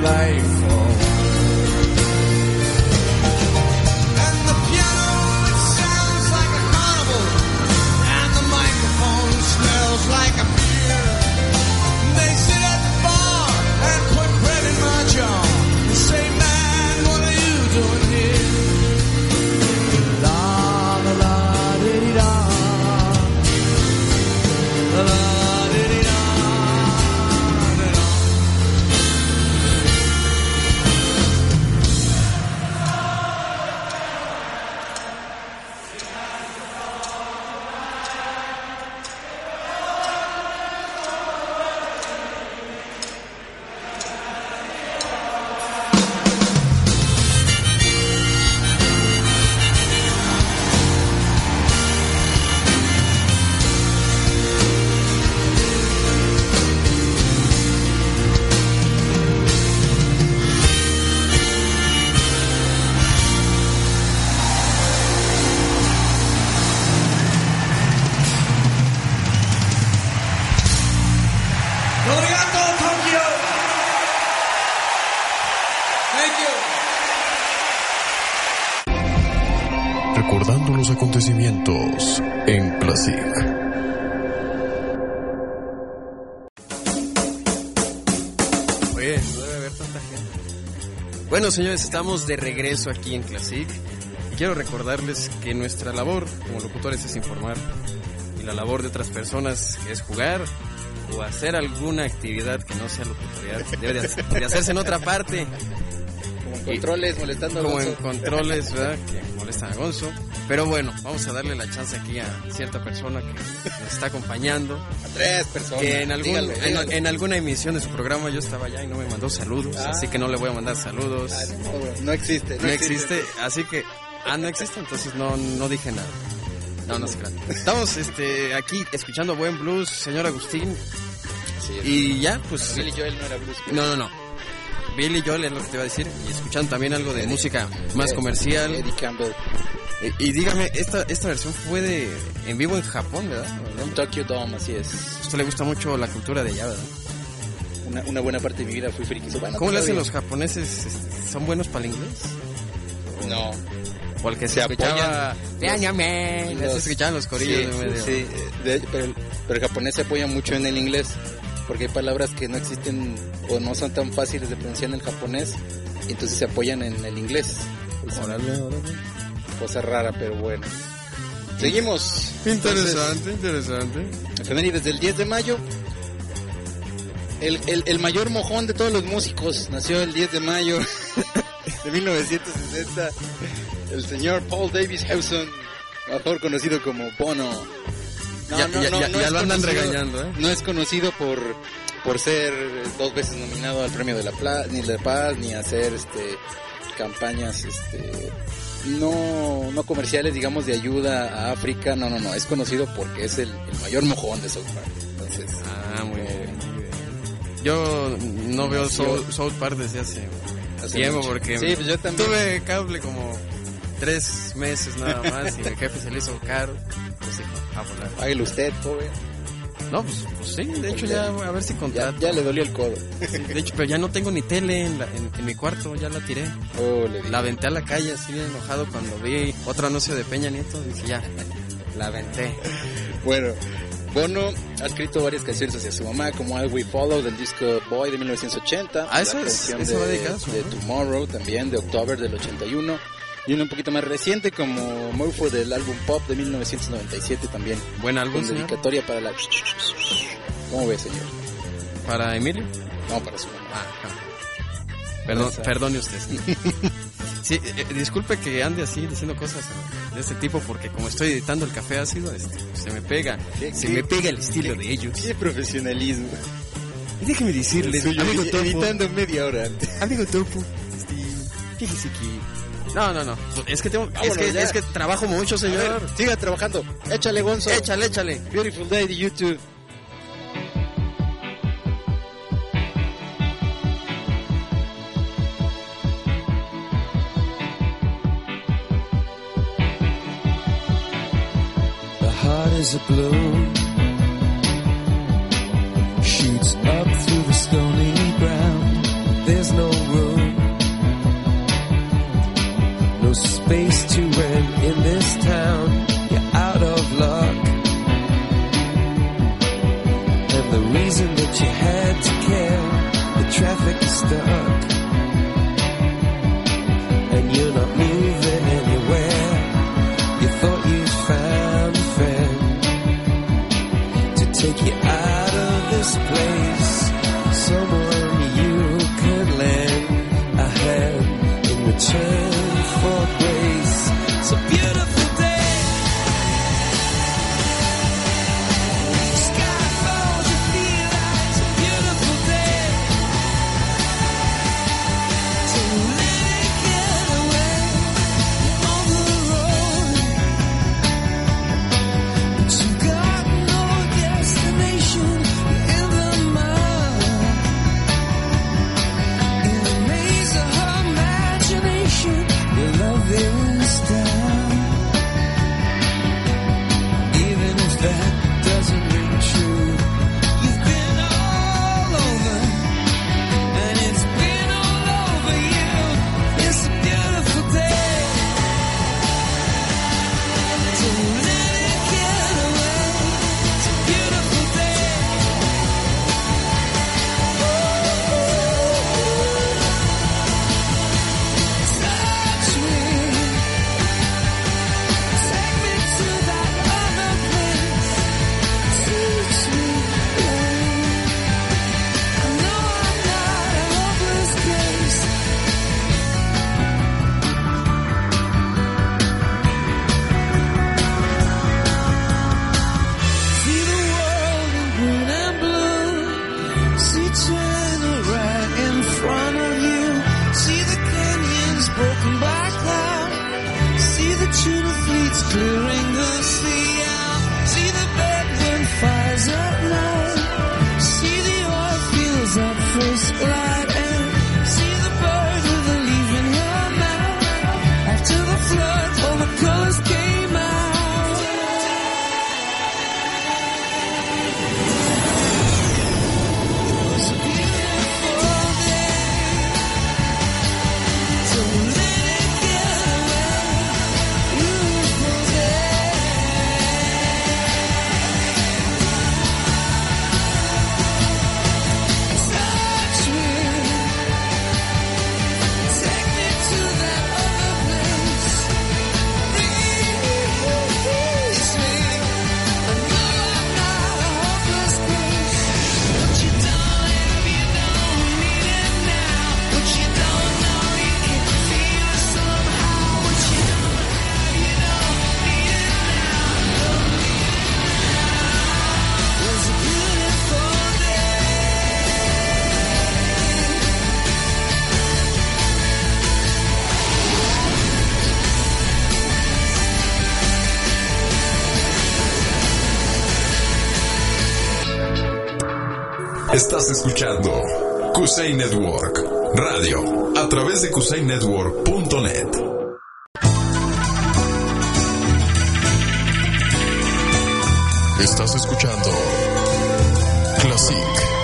life for and the piano, it sounds like a carnival, and the microphone smells like a beer. They sit at the bar and put bread in my jar and say, man, what are you doing here? La la la dee da, la la dee da. Recordando los acontecimientos en Classic. Oye, no debe haber tanta gente. Bueno, señores, estamos de regreso aquí en Classic. Y quiero recordarles que nuestra labor como locutores es informar. Y la labor de otras personas es jugar o hacer alguna actividad que no sea locutorial. Debe de hacerse en otra parte. Controles, molestando a Como Gonzo. en controles, ¿verdad? Que molestan a Gonzo. Pero bueno, vamos a darle la chance aquí a cierta persona que nos está acompañando. A 3 personas. Que Dígalo. en alguna emisión de su programa yo estaba allá y no me mandó saludos. Así que no le voy a mandar saludos. No existe. No existe, así que... no existe, entonces no dije nada. No se crean. Estamos aquí escuchando buen blues, señor Agustín. Sí, y ya, pues... Billy Joel no era blues. No. Billy Joel es lo que te iba a decir. Y escuchando también algo de música más comercial. Eddie Campbell. Y dígame, esta versión fue en vivo en Japón, ¿verdad? En Tokyo Dome, así es. A usted le gusta mucho la cultura de allá, ¿verdad? Una buena parte de mi vida fui friki. Bueno, ¿Cómo le hacen los japoneses? ¿Son buenos para el inglés? No. O el que se escuchaba... Se escuchaban los corillos de medio. Sí, pero el japonés se apoya mucho en el inglés. Porque hay palabras que no existen o no son tan fáciles de pronunciar en el japonés, y entonces se apoyan en el inglés. Órale. Cosa rara, pero bueno. Seguimos. Interesante. Efeméride desde el 10 de mayo. El mayor mojón de todos los músicos nació el 10 de mayo de 1960. El señor Paul Davis Hewson, mejor conocido como Bono. Ya lo andan regañando, ¿eh? No es conocido por ser 2 veces nominado al premio de la Paz, ni hacer campañas no comerciales, digamos, de ayuda a África. No, es conocido porque es el mayor mojón de South Park. Entonces, muy bien. Yo no veo South Park desde hace tiempo mucho. Porque sí, pues yo también tuve cable como 3 meses nada más y mi jefe se le hizo caro. Pues a volar. Hágale usted, joven. No, pues sí, de hecho ya a ver si contrato. Ya le dolió el codo. Sí, de hecho, pero ya no tengo ni tele en mi cuarto, ya la tiré. La aventé a la calle así bien enojado cuando vi otro anuncio de Peña Nieto, dije ya, la aventé. Bueno, Bono ha escrito varias canciones hacia su mamá, como All We Follow del disco Boy de 1980. Eso va dedicado de Tomorrow también, de October del 81. Y uno un poquito más reciente como Murphy del álbum Pop de 1997 también. Buen álbum, con dedicatoria para la... ¿Cómo ve, señor? ¿Para Emilio? No, para su mamá. Perdone usted. Sí, disculpe que ande así diciendo cosas de este tipo porque como estoy editando el café ácido, se me pega. Me pega el estilo de ellos. Qué profesionalismo. Y déjeme decirles, amigo Topo. Editando media hora antes. Amigo Topo, fíjese que... No. Es que trabajo mucho, señor. A ver, siga trabajando. Échale, Gonzo. Échale. Beautiful Day de YouTube. The heart is a balloon, shoots up through the stony ground. There's no the reason that you had to care. The traffic is stuck, and you're not moving anywhere. You thought you found a friend to take you out of this place, someone you could lend a hand in return for grace. It's a beautiful day. The sky falls, you feel like it's a beautiful day. So let it get away on the road. But you got no destination in the mind. In the maze of her imagination, your love is down. Even if that doesn't ring true, you've been all over, and it's been all over you. It's a beautiful day. So let it get away. It's a beautiful day. Touch me. Take me to that other place. Teach me, babe. I know I'm not a hopeless case. See the world in green and blue. See China right in front of you. See the canyons broken by cloud. See the tuna fleets clearing the sea out. See the bedroom fires at night. See the oil fields at first light. And see the bird with a leaf in her mouth. After the flood, all the colors came out. It was a beautiful day. So let it get away. Beautiful day. Touch me. Take me to that other place. Release me. I know I'm not a hopeless case. What you don't have, you don't need it now. What you don't know, you can feel it somehow. What you don't have, you don't need it now. It was a beautiful day. Estás escuchando Kusei Network Radio a través de kusainetwork.net. Estás escuchando Classic.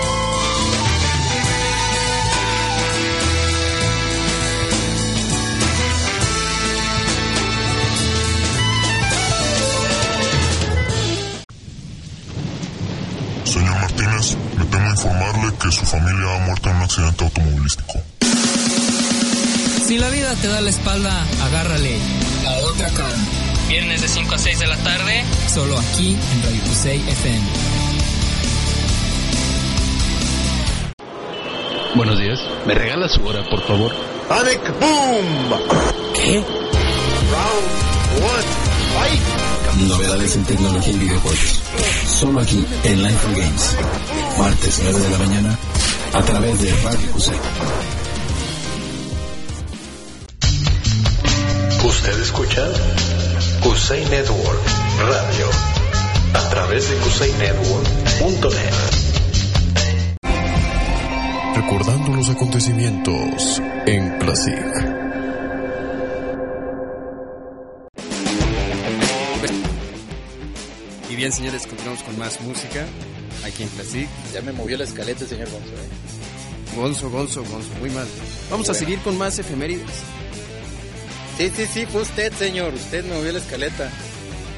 Señor Martínez, me temo informarle que su familia ha muerto en un accidente automovilístico. Si la vida te da la espalda, agárrale la otra cara. Viernes de 5 a 6 de la tarde, solo aquí en Radio Kusei FM. Buenos días. ¿Me regala su hora, por favor? Panic Boom. ¿Qué? Round 1. Fight. Novedades en tecnología y videojuegos. Solo aquí en Life for Games. Martes 9 de la mañana a través de Radio Kusei. Usted escucha Kusei Network Radio a través de kusainetwork.net. Recordando los acontecimientos en Classic. Y bien, señores, continuamos con más música aquí en Classic. Ya me movió la escaleta, señor Gonzo, Gonzo, muy mal. Vamos a seguir con más efemérides. Sí, fue usted, señor. Usted me movió la escaleta.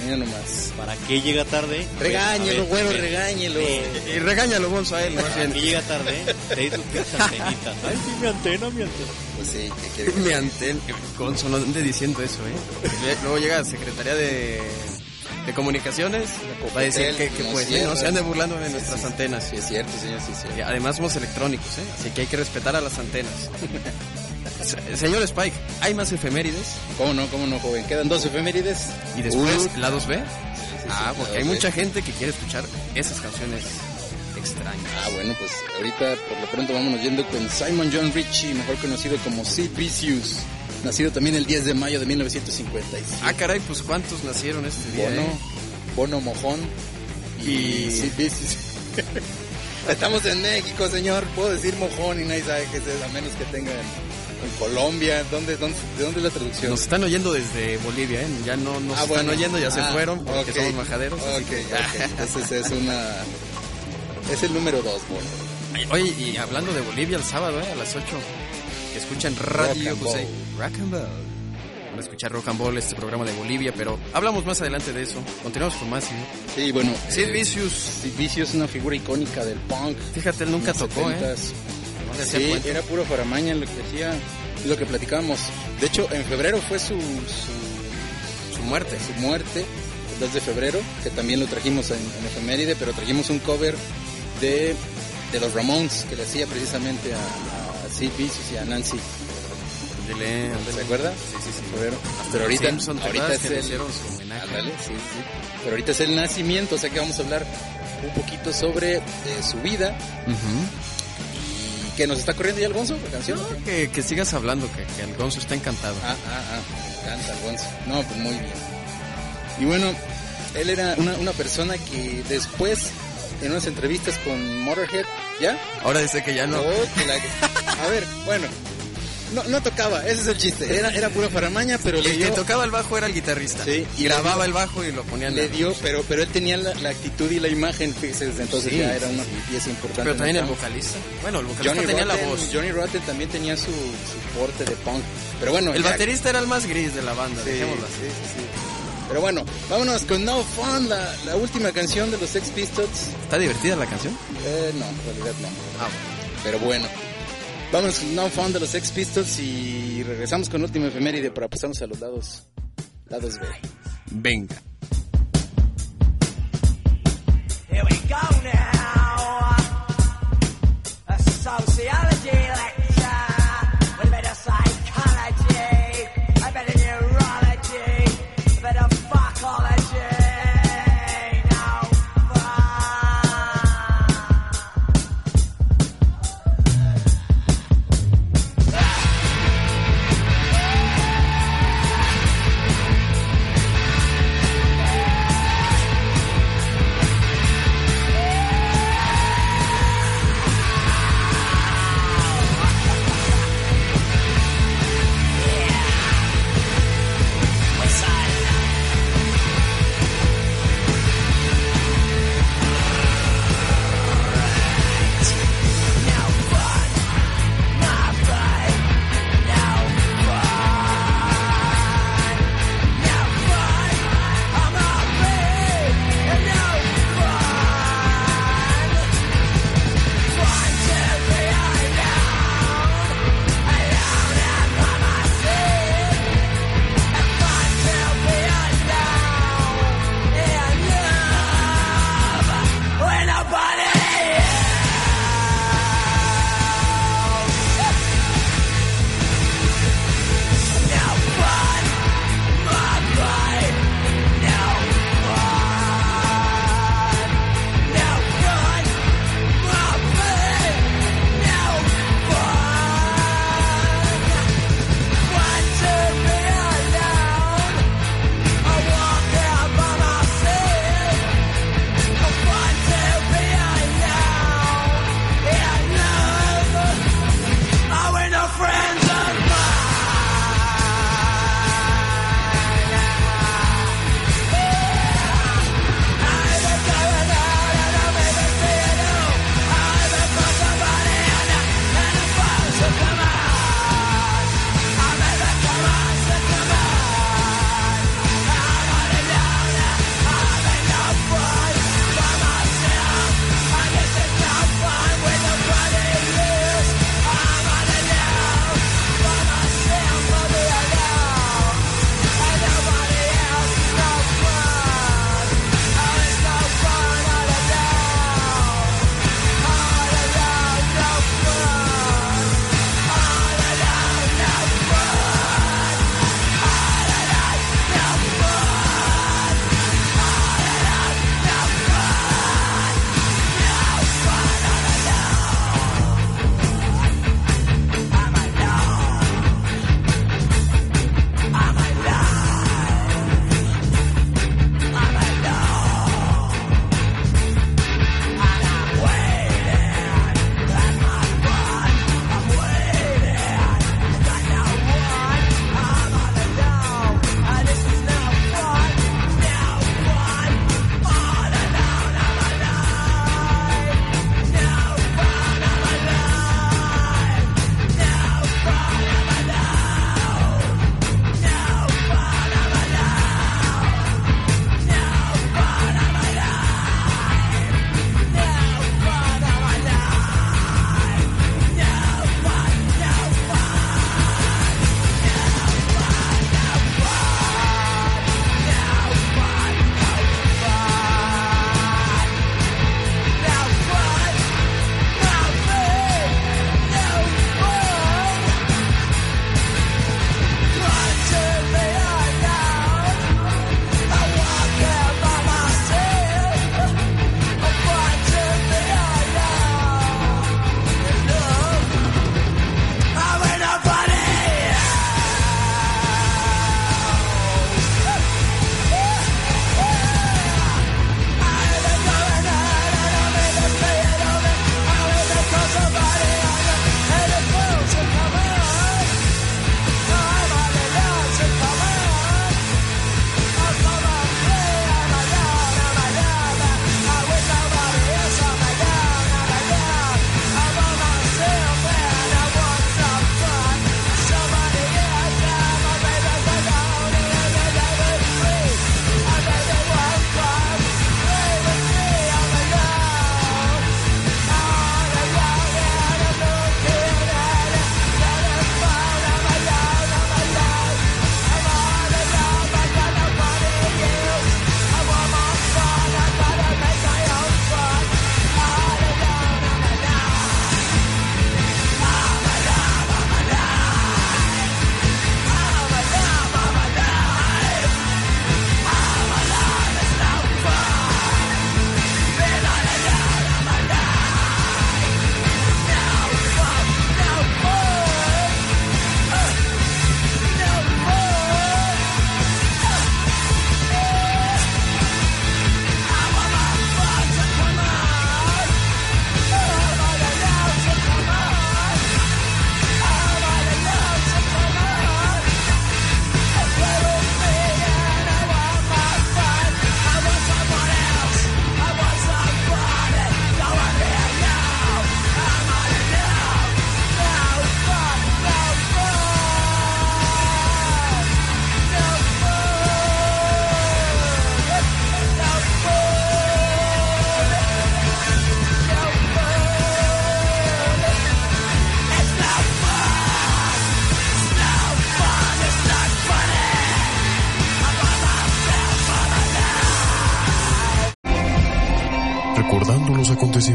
Mira nomás. ¿Para qué llega tarde? Regáñelo, güero, regáñelo. Y regáñalo, Gonzo, a él, más bien. ¿Para qué llega tarde? Te di tu antenita. Ay, sí, mi antena. Pues sí, ¿qué quieres? Mi antena. Gonzo, no ande diciendo eso, Luego llega la Secretaría de Comunicaciones, va a decir que pues no se ande burlando de nuestras antenas. Sí, es cierto, señor, sí, es cierto. Además somos electrónicos, así que hay que respetar a las antenas. Señor Spike, ¿hay más efemérides? ¿Cómo no, joven? Quedan 2 efemérides. ¿Y después lados B? Sí, porque hay mucha gente que quiere escuchar esas canciones extrañas. Bueno, pues ahorita por lo pronto vámonos yendo con Simon John Ritchie, mejor conocido como Sid Vicious. Nacido también el 10 de mayo de 1955. Caray, pues ¿cuántos nacieron este día? Bono Mojón y Sid Vicious. Estamos en México, señor. Puedo decir Mojón y nadie sabe qué es eso, a menos que tengan en Colombia. ¿De dónde es la traducción? Nos están oyendo desde Bolivia, Ya no nos están oyendo, ya se fueron porque somos majaderos. Entonces es el número 2, Bono. Oye, y hablando de Bolivia, el sábado, a las 8, que escuchan Radio Cusey. Rock and Roll. Van a escuchar Rock and Roll, este programa de Bolivia, pero hablamos más adelante de eso. Continuamos con más. Sí, bueno. Sid Vicious. Sid Vicious es una figura icónica del punk. Fíjate, él nunca tocó, Sí, era puro faramaña lo que hacía, lo que platicábamos. De hecho, en febrero fue su muerte. Su muerte, el 2 de febrero, que también lo trajimos en efeméride, pero trajimos un cover de los Ramones, que le hacía precisamente a Sid Vicious y a Nancy. ¿Se acuerda? Sí. Febrero. Pero ahorita es el... Ándale, sí. Pero ahorita es el nacimiento, o sea que vamos a hablar un poquito sobre su vida. Que nos está corriendo ya el Gonzo, la canción. No, que sigas hablando, que el Gonzo está encantado. Canta el Gonzo. No, pues muy bien. Y bueno, él era una persona que después, en unas entrevistas con Motorhead, ¿ya? Ahora dice que ya no. A ver, bueno, no tocaba, ese es el chiste. Era pura faramaña, pero el que tocaba el bajo era el guitarrista. Sí, y grababa el bajo y lo ponían. Pero él tenía la actitud y la imagen, fíjese, desde entonces ya era una pieza importante. Pero también el vocalista. Bueno, el vocalista tenía la voz. Johnny Rotten también tenía su porte de punk. Pero bueno, el baterista era el más gris de la banda, dejémoslo así. Sí. Pero bueno, vámonos con No Fun, la última canción de los Sex Pistols. ¿Está divertida la canción? No, en realidad no. Pero bueno. Vámonos con No Fun de los Sex Pistols y regresamos con última efeméride para pasarnos a los lados B. Venga. Here we go now. A sociology lecture with a bit of psychology, a bit of neurology, a bit of fuckology.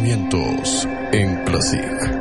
descubrimientos en Classic.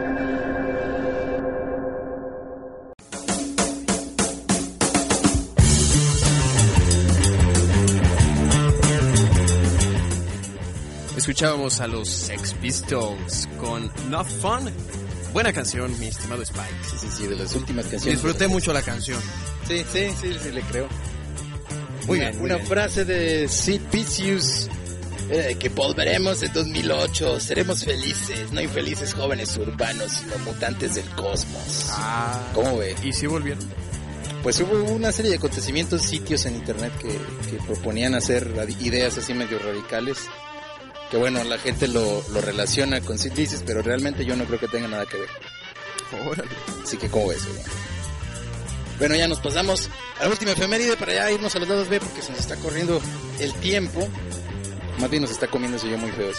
Escuchábamos a los Sex Pistols con Not Fun. Buena canción, mi estimado Spike. Sí, de las últimas canciones. Disfruté mucho la canción. Sí, le creo. Muy bien. Una frase de Sid Vicious, que volveremos en 2008, seremos felices, no infelices jóvenes urbanos, sino mutantes del cosmos. ¿Cómo ve? ¿Y si volvieron? Pues hubo una serie de acontecimientos, sitios en internet que proponían hacer ideas así medio radicales. Que bueno, la gente lo relaciona con Sid Vicious, pero realmente yo no creo que tenga nada que ver. Órale. Así que, ¿cómo ves? Bueno, ya nos pasamos a la última efeméride para ya irnos a los lados B, porque se nos está corriendo el tiempo. Más bien nos está comiendo ese yo muy feo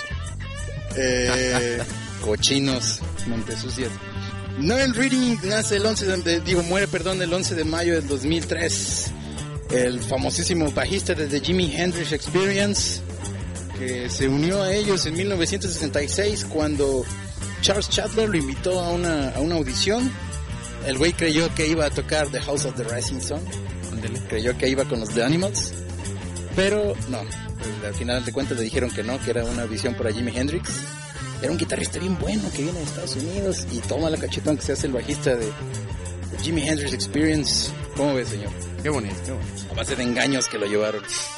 eso. Cochinos, Montesucias. Noel Reading nace el 11 el 11 de mayo del 2003. El famosísimo bajista de The Jimi Hendrix Experience, que se unió a ellos en 1966 cuando Charles Chandler lo invitó a una audición. El güey creyó que iba a tocar The House of the Rising Sun. Creyó que iba con los The Animals, pero no. Al final de cuentas le dijeron que no, que era una audición para Jimi Hendrix. Era un guitarrista bien bueno que viene de Estados Unidos y toma la cachetón que se hace el bajista de Jimi Hendrix Experience. ¿Cómo ves, señor? Qué bonito. A base de engaños que lo llevaron.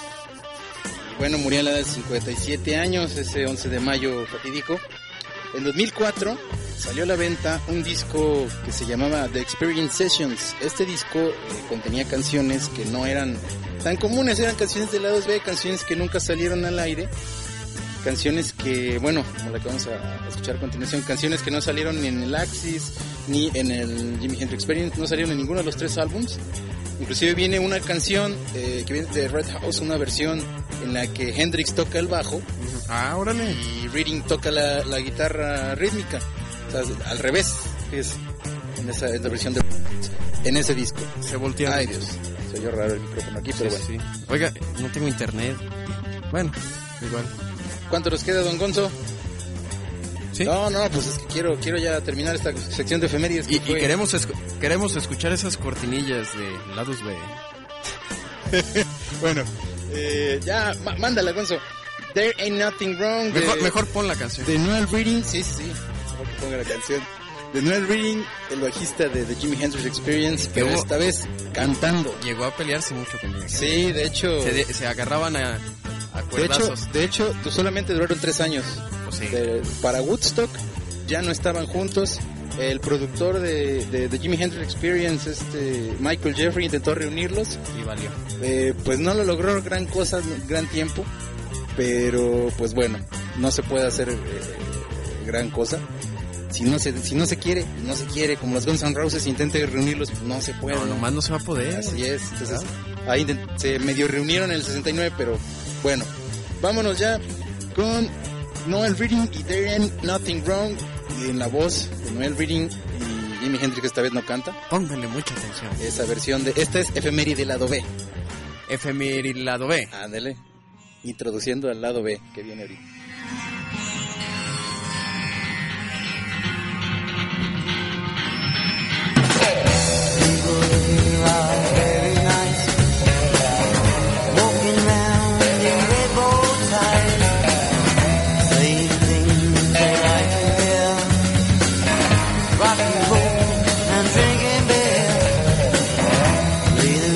Bueno, murió a la edad de 57 años, ese 11 de mayo fatídico. En 2004 salió a la venta un disco que se llamaba The Experience Sessions. Este disco contenía canciones que no eran tan comunes, eran canciones de lados B, canciones que nunca salieron al aire. Canciones que, bueno, como la que vamos a escuchar a continuación, canciones que no salieron ni en el Axis, ni en el Jimi Hendrix Experience, no salieron en ninguno de los 3 álbums. Inclusive viene una canción que viene de Red House, una versión en la que Hendrix toca el bajo. Órale. Y Reading toca la guitarra rítmica. O sea, al revés, es en la versión en ese disco. Se voltea. Ay, Dios. Se oyó raro el micrófono aquí, pero bueno. Sí. Oiga, no tengo internet. Bueno, igual. ¿Cuánto nos queda, don Gonzo? ¿Sí? No, pues es que quiero ya terminar esta sección de efemérides. Y queremos escuchar esas cortinillas de lados B. Bueno, ya, mándala, Gonzo. There Ain't Nothing Wrong. Mejor pon la canción. De Noel Reading, sí. Mejor que ponga la canción. De Noel Reading, el bajista de The Jimi Hendrix Experience, pero esta vez cantando. Llegó a pelearse mucho con Jimi. Sí, de hecho. Se agarraban a cuerdazos. De hecho, solamente duraron 3 años. Pues sí. Para Woodstock ya no estaban juntos. El productor de Jimi Hendrix Experience, Michael Jeffrey, intentó reunirlos. Y valió. Pues no lo logró gran tiempo. Pero pues bueno, no se puede hacer gran cosa. Si no se quiere, como los Guns N' Roses intenten reunirlos, pues no se puede. No, nomás no se va a poder. Así es. Entonces, ahí se medio reunieron en el 69, pero bueno, vámonos ya con Noel Reading y There Ain't Nothing Wrong, y en la voz de Noel Reading, y Jimi Hendrix esta vez no canta. Pónganle mucha atención. Esa versión esta es efeméride lado B. Efeméride lado B. Ándale. Introduciendo al lado B que viene ahorita.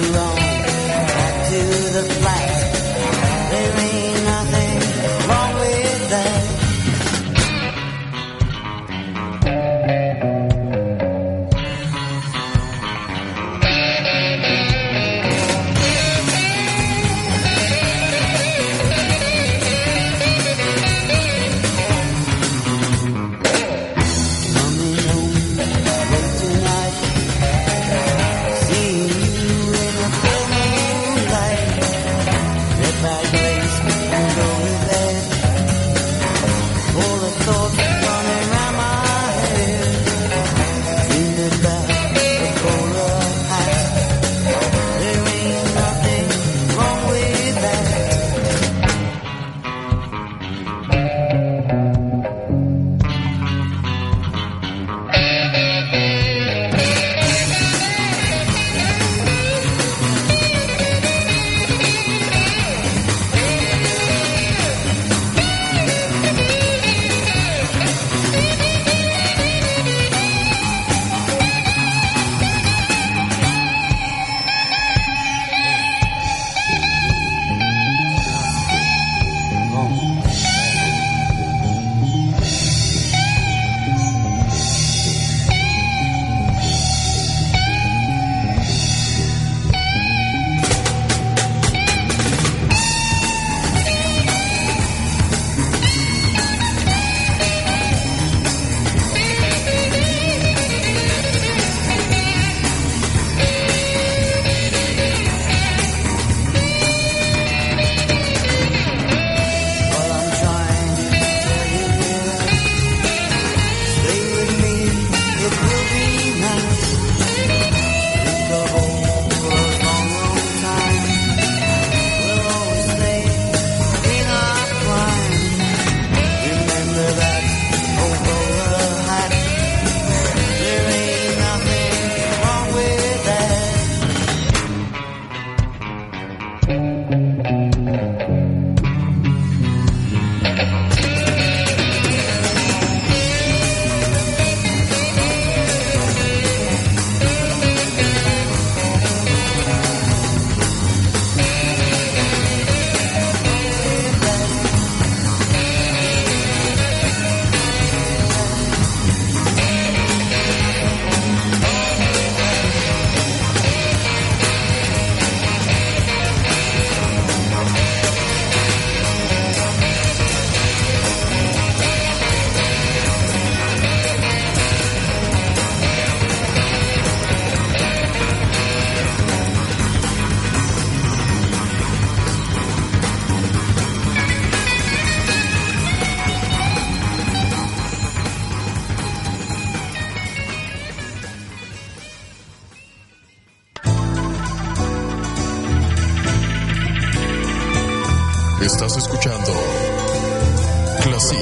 There ain't nothing wrong with Estás escuchando Classic.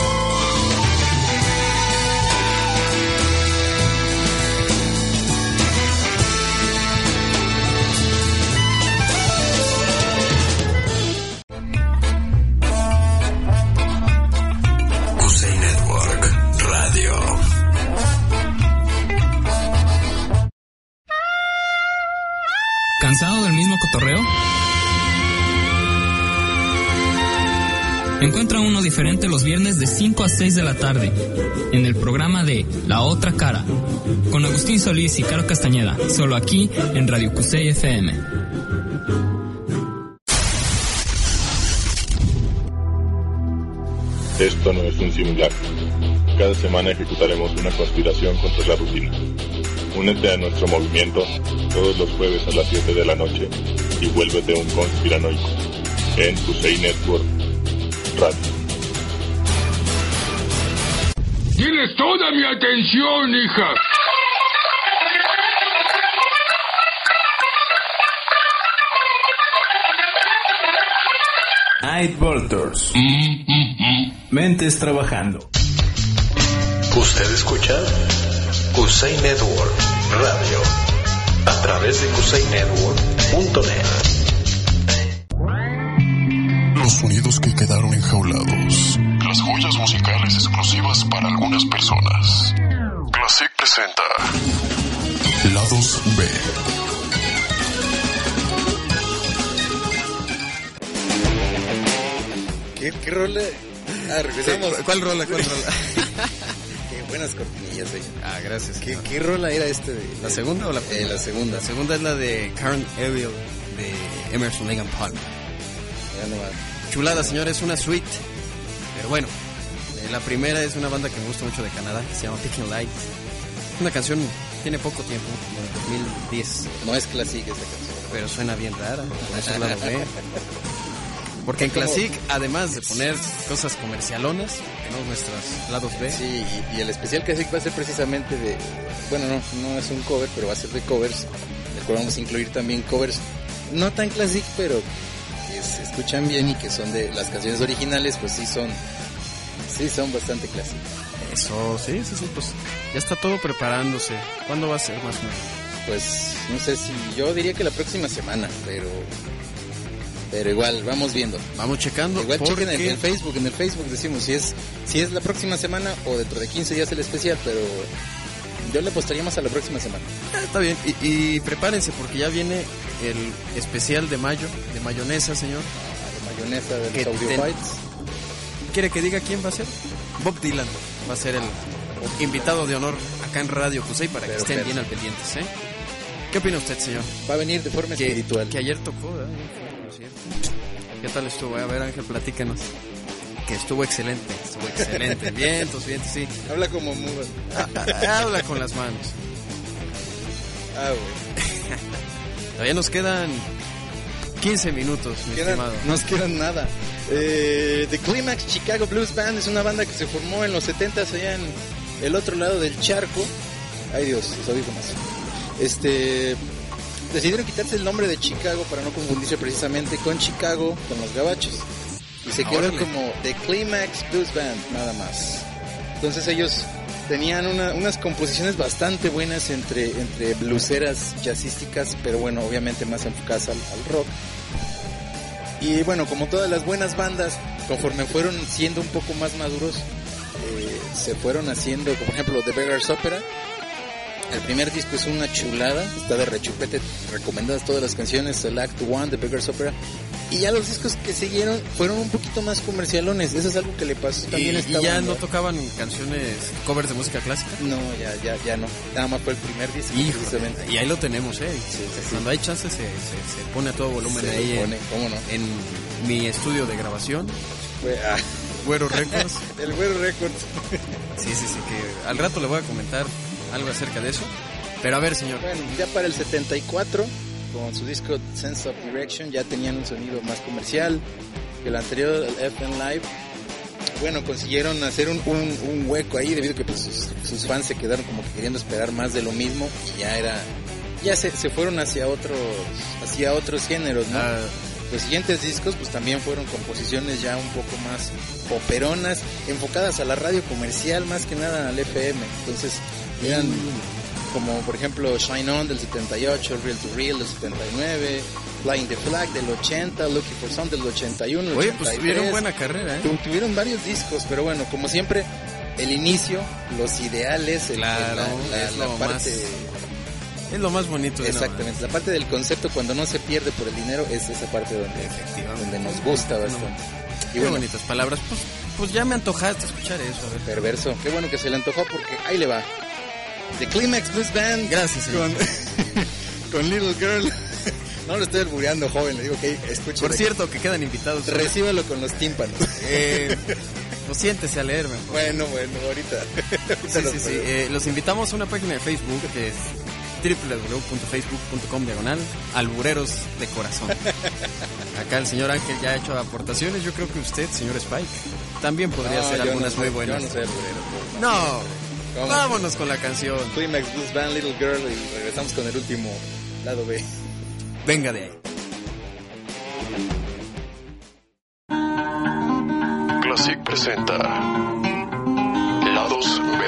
¿Cansado del mismo cotorreo? Encuentra uno diferente los viernes de 5 a 6 de la tarde en el programa de La Otra Cara con Agustín Solís y Caro Castañeda, solo aquí en Radio Cusey FM. Esto no es un simulacro. Cada semana ejecutaremos una conspiración contra la rutina. Únete a nuestro movimiento todos los jueves a las 7 de la noche y vuélvete un conspiranoico en Cusey Network Radio. Tienes toda mi atención, hija. Night Voltors. Mentes trabajando. Usted escucha Cusey Network Radio a través de CuseyNetwork.net. Los sonidos que quedaron enjaulados. Las joyas musicales exclusivas para algunas personas. Classic presenta Lados B. ¿Qué rola? Regresamos. ¿Cuál rola? Qué buenas cortinillas, gracias. ¿Qué rola era de la segunda o la primera? La segunda. La segunda es la de Karen Ariel de Emerson Lake and Palmer. Chulada, señores, una suite. Pero bueno, la primera es una banda que me gusta mucho de Canadá, que se llama Picking Light. Una canción, tiene poco tiempo, como en 2010. No es Classic esa canción. Pero suena bien rara, por eso la B. Porque en Classic, además de poner cosas comercialonas, tenemos nuestros lados B. Sí, y el especial Classic va a ser precisamente de... Bueno, no es un cover, pero va a ser de covers. Después vamos a incluir también covers no tan Classic, pero que se escucan bien y que son de las canciones originales, pues sí son bastante Classic. Eso, sí, pues ya está todo preparándose. ¿Cuándo va a ser más o menos? Pues no sé si... Yo diría que la próxima semana, pero igual, vamos viendo. Vamos checando. Igual chequen en el Facebook decimos si es la próxima semana o dentro de 15 días el especial, pero yo le apostaría más a la próxima semana. Está bien, y prepárense porque ya viene el especial de mayo, de mayonesa, señor. De mayonesa de los Audio Fights. ¿Quiere que diga quién va a ser? Bob Dylan va a ser el invitado de honor acá en Radio Cusey para que estén bien al pendientes, ¿eh? ¿Qué opina usted, señor? Va a venir de forma espiritual. Que ayer tocó, ¿verdad? ¿Qué tal estuvo? A ver, Ángel, platícanos. Que estuvo excelente. Vientos, sí. Habla como mudo. Habla con las manos. Güey. Todavía nos quedan 15 minutos, mi estimado. Nos quedan nada. The Climax Chicago Blues Band es una banda que se formó en los 70s allá en el otro lado del charco. Ay Dios, los audífonos. Decidieron quitarse el nombre de Chicago para no confundirse precisamente con Chicago, con los gabachos. Y se quedó como The Climax Blues Band, nada más. Entonces ellos tenían unas composiciones bastante buenas entre blueseras jazzísticas, pero bueno, obviamente más enfocadas al rock. Y bueno, como todas las buenas bandas, conforme fueron siendo un poco más maduros, se fueron haciendo, por ejemplo, The Beggar's Opera. El primer disco es una chulada, está de rechupete, recomendadas todas las canciones, el Act One de Beggar's Opera. Y ya los discos que siguieron fueron un poquito más comercialones, eso es algo que le pasó también a esta ¿Y ya banda. no tocaban canciones, covers de música clásica? No, ya no, nada más fue el primer disco. Híjole, y ahí lo tenemos, Sí. Cuando hay chance se pone a todo volumen ¿cómo no? En mi estudio de grabación. Güero Records. El Güero Records. Sí, que al rato le voy a comentar algo acerca de eso. Pero a ver, señor. Bueno, ya para el 74, con su disco Sense of Direction, ya tenían un sonido más comercial que el anterior, el FM Live. Bueno, consiguieron hacer un hueco ahí debido a que pues, sus fans se quedaron como que queriendo esperar más de lo mismo y ya se fueron hacia otros géneros, ¿no? Los siguientes discos pues también fueron composiciones ya un poco más poperonas, enfocadas a la radio comercial, más que nada al FM. Entonces eran como por ejemplo Shine On del 78, Real to Real del 79, Flying the Flag del 80, Looking for Some del 81, Oye, 83. pues tuvieron buena carrera, ¿eh? Tuvieron varios discos, pero bueno, como siempre, el inicio, los ideales, claro, la parte... Es lo más bonito. Exactamente, la parte del concepto cuando no se pierde por el dinero es esa parte donde nos gusta bastante. Y qué bonitas palabras, pues ya me antojaste escuchar eso. A ver. Perverso, qué bueno que se le antojó porque ahí le va. The Climax Blues Band. Gracias, señor. Con Little Girl. No lo estoy albureando, joven, le digo que escuche. Por cierto, que quedan invitados. Recíbalo con los tímpanos. Pues siéntese a leer mejor. Bueno, ahorita sí. Los invitamos a una página de Facebook que es www.facebook.com/albureros de corazón. Acá el señor Ángel ya ha hecho aportaciones. Yo creo que usted, señor Spike, también podría hacer algunas muy buenas. Yo no soy alburero. No, vámonos con la canción Climax Blues Band, Little Girl, y regresamos con el último lado B. Venga de ahí. Classic presenta Lados B.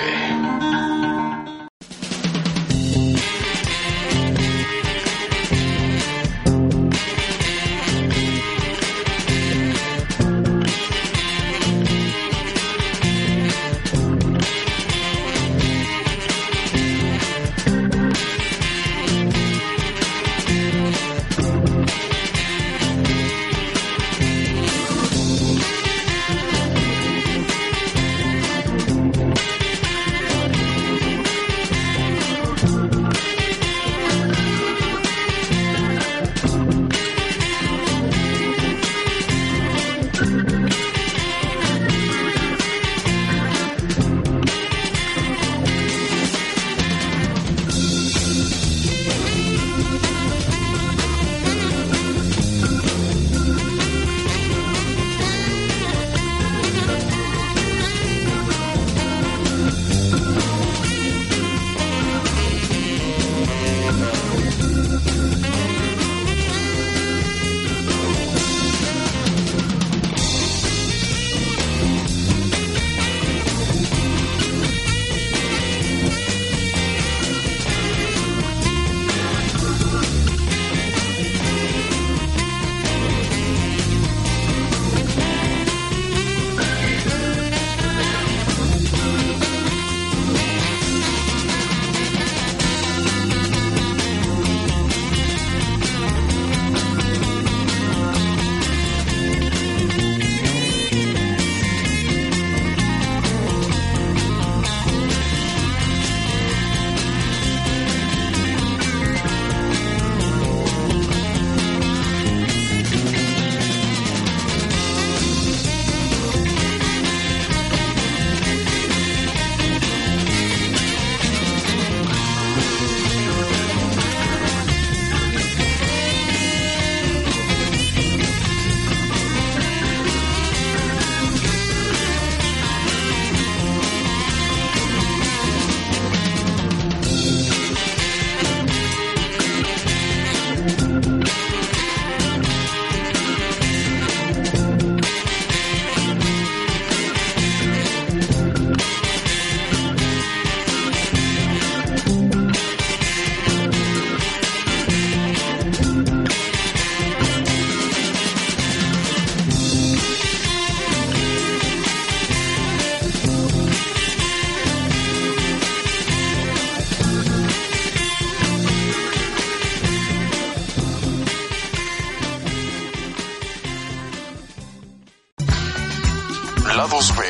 Lados B,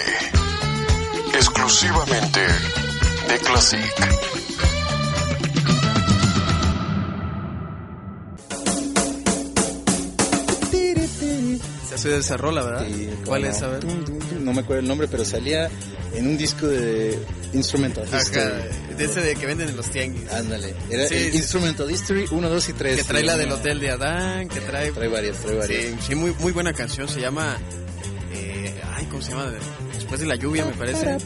exclusivamente de Classic. Se hace de esa rola, ¿verdad? Sí, ¿cuál es? A ver. No me acuerdo el nombre, pero salía en un disco de Instrumental History. Acá, de ese de que venden en los tianguis. Ándale, era sí, Instrumental History 1, 2 y 3. Que trae la del Hotel de Adán, que trae varias. Sí, muy buena canción, se llama ¿cómo se llama? Después de la lluvia, me parece.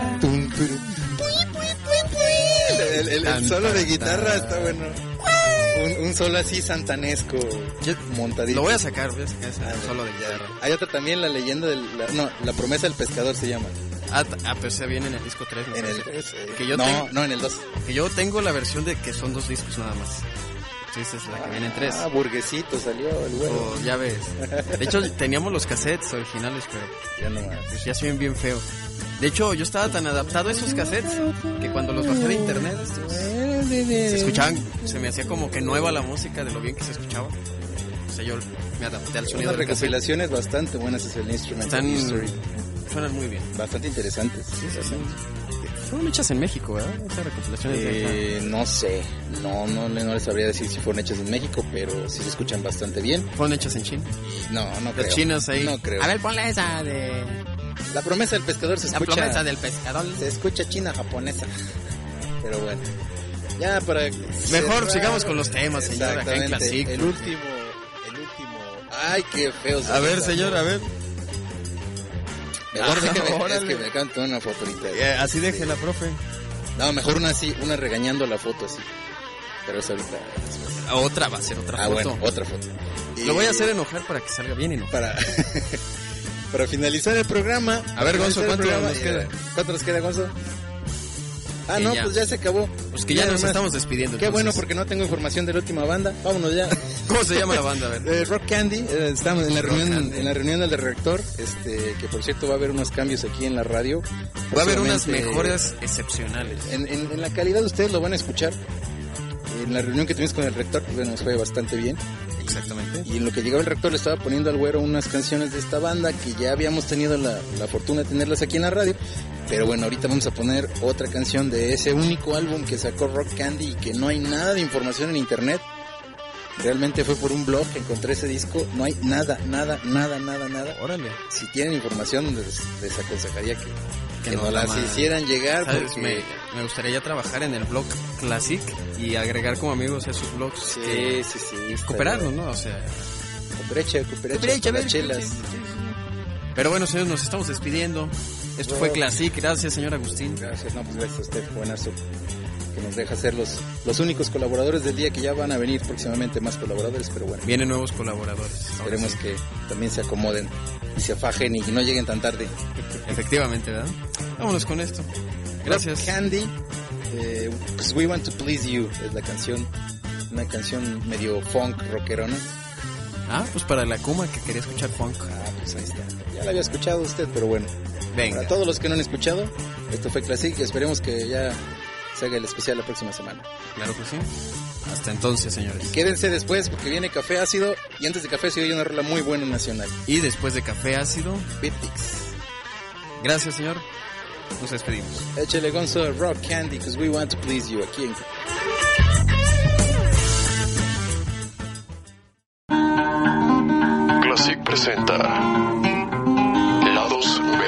El solo de guitarra está bueno. Un solo así santanesco, montadito. Lo voy a sacar ese solo de guitarra. Hay otra también, la leyenda la promesa del pescador se llama. Pero se viene en el disco 3. En el 3. No, en el 2. Que yo tengo la versión de que son 2 discos nada más. Sí, esa es la que viene en 3. Burguesito salió el huevo. Ya ves. De hecho, teníamos los cassettes originales, pero ya no más. Pues ya se ven bien feo. De hecho, yo estaba tan adaptado a esos cassettes que cuando los bajé de internet se escuchaban, se me hacía como que nueva la música de lo bien que se escuchaba. O sea, yo me adapté al sonido del cassette. Las recopilaciones bastante buenas es el Instrumental History. Suenan muy bien. Bastante interesantes. Sí. Fueron hechas en México, ¿verdad? Esas recopilaciones no sé. No les sabría decir si fueron hechas en México, pero sí se escuchan bastante bien. ¿Fueron hechas en China? No creo. Los chinos ahí. No creo. A ver, ponle esa de... La promesa del pescador se escucha... La promesa del pescador. Se escucha china-japonesa. Pero bueno. Ya para... Mejor sigamos con los temas, señor. Acá en Classic. El último... Ay, qué feo. A ver, señor, a ver. Mejor es que me acaban de tomar una foto ahorita. Así déjela, profe. No, mejor una regañando la foto así. Pero es ahorita. Otra va a ser otra foto. Bueno, otra foto. Lo voy a hacer enojar para que salga bien enojado. Para finalizar el programa. A ver, Gonzo, ¿cuánto nos queda? ¿Cuánto nos queda, Gonzo? Pues ya se acabó. Pues que ya nos estamos despidiendo. Qué bueno, porque no tengo información de la última banda. Vámonos ya. ¿Cómo se llama la banda? A ver. Rock Candy. Estamos en la reunión del rector. Que por cierto va a haber unos cambios aquí en la radio. Va a haber unas mejoras excepcionales. En la calidad ustedes lo van a escuchar. En la reunión que tuvimos con el rector, pues nos fue bastante bien. Exactamente. Y en lo que llegaba el rector le estaba poniendo al güero unas canciones de esta banda que ya habíamos tenido la fortuna de tenerlas aquí en la radio. Pero bueno, ahorita vamos a poner otra canción de ese único álbum que sacó Rock Candy y que no hay nada de información en internet. Realmente fue por un blog que encontré ese disco. No hay nada. Órale. Si tienen información, les aconsejaría que nos las hicieran llegar. Porque... Me gustaría ya trabajar en el blog Classic y agregar como amigos a esos blogs. Sí. Cooperarnos, ¿no? O sea... Cooperecha, las chelas. Pero bueno, señores, nos estamos despidiendo. Esto fue Classic. Gracias, señor Agustín. Gracias, gracias a usted, buenazo. Que nos deja ser los únicos colaboradores del día, que ya van a venir próximamente más colaboradores, pero bueno. Vienen nuevos colaboradores. Esperemos que también se acomoden y se fajen y no lleguen tan tarde. Efectivamente, ¿verdad? Vámonos con esto. Gracias. Candy, pues We Want to Please You es la canción. Una canción medio funk rockerona. Pues para la Kuma que quería escuchar funk. Pues ahí está. Ya la había escuchado usted, pero bueno. Venga. Para todos los que no han escuchado, esto fue Classic. Esperemos que ya se haga el especial la próxima semana. Claro que sí. Hasta entonces, señores. Y quédense después, porque viene Café Ácido. Y antes de Café Ácido hay una rola muy buena nacional. Y después de Café Ácido, Beatpix. Gracias, señor. Nos despedimos. Échale, Gonzo, Rock Candy, because we want to please you. Aquí en... Classic presenta Lados B.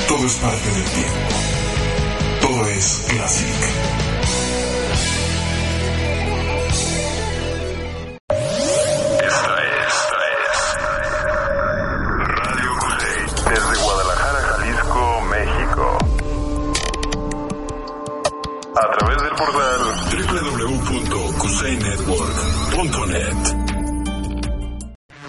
Todo es parte del tiempo. Todo es Classic. Esta es Radio Cusey, desde Guadalajara, Jalisco, México. A través del portal www.cuseynetwork.net.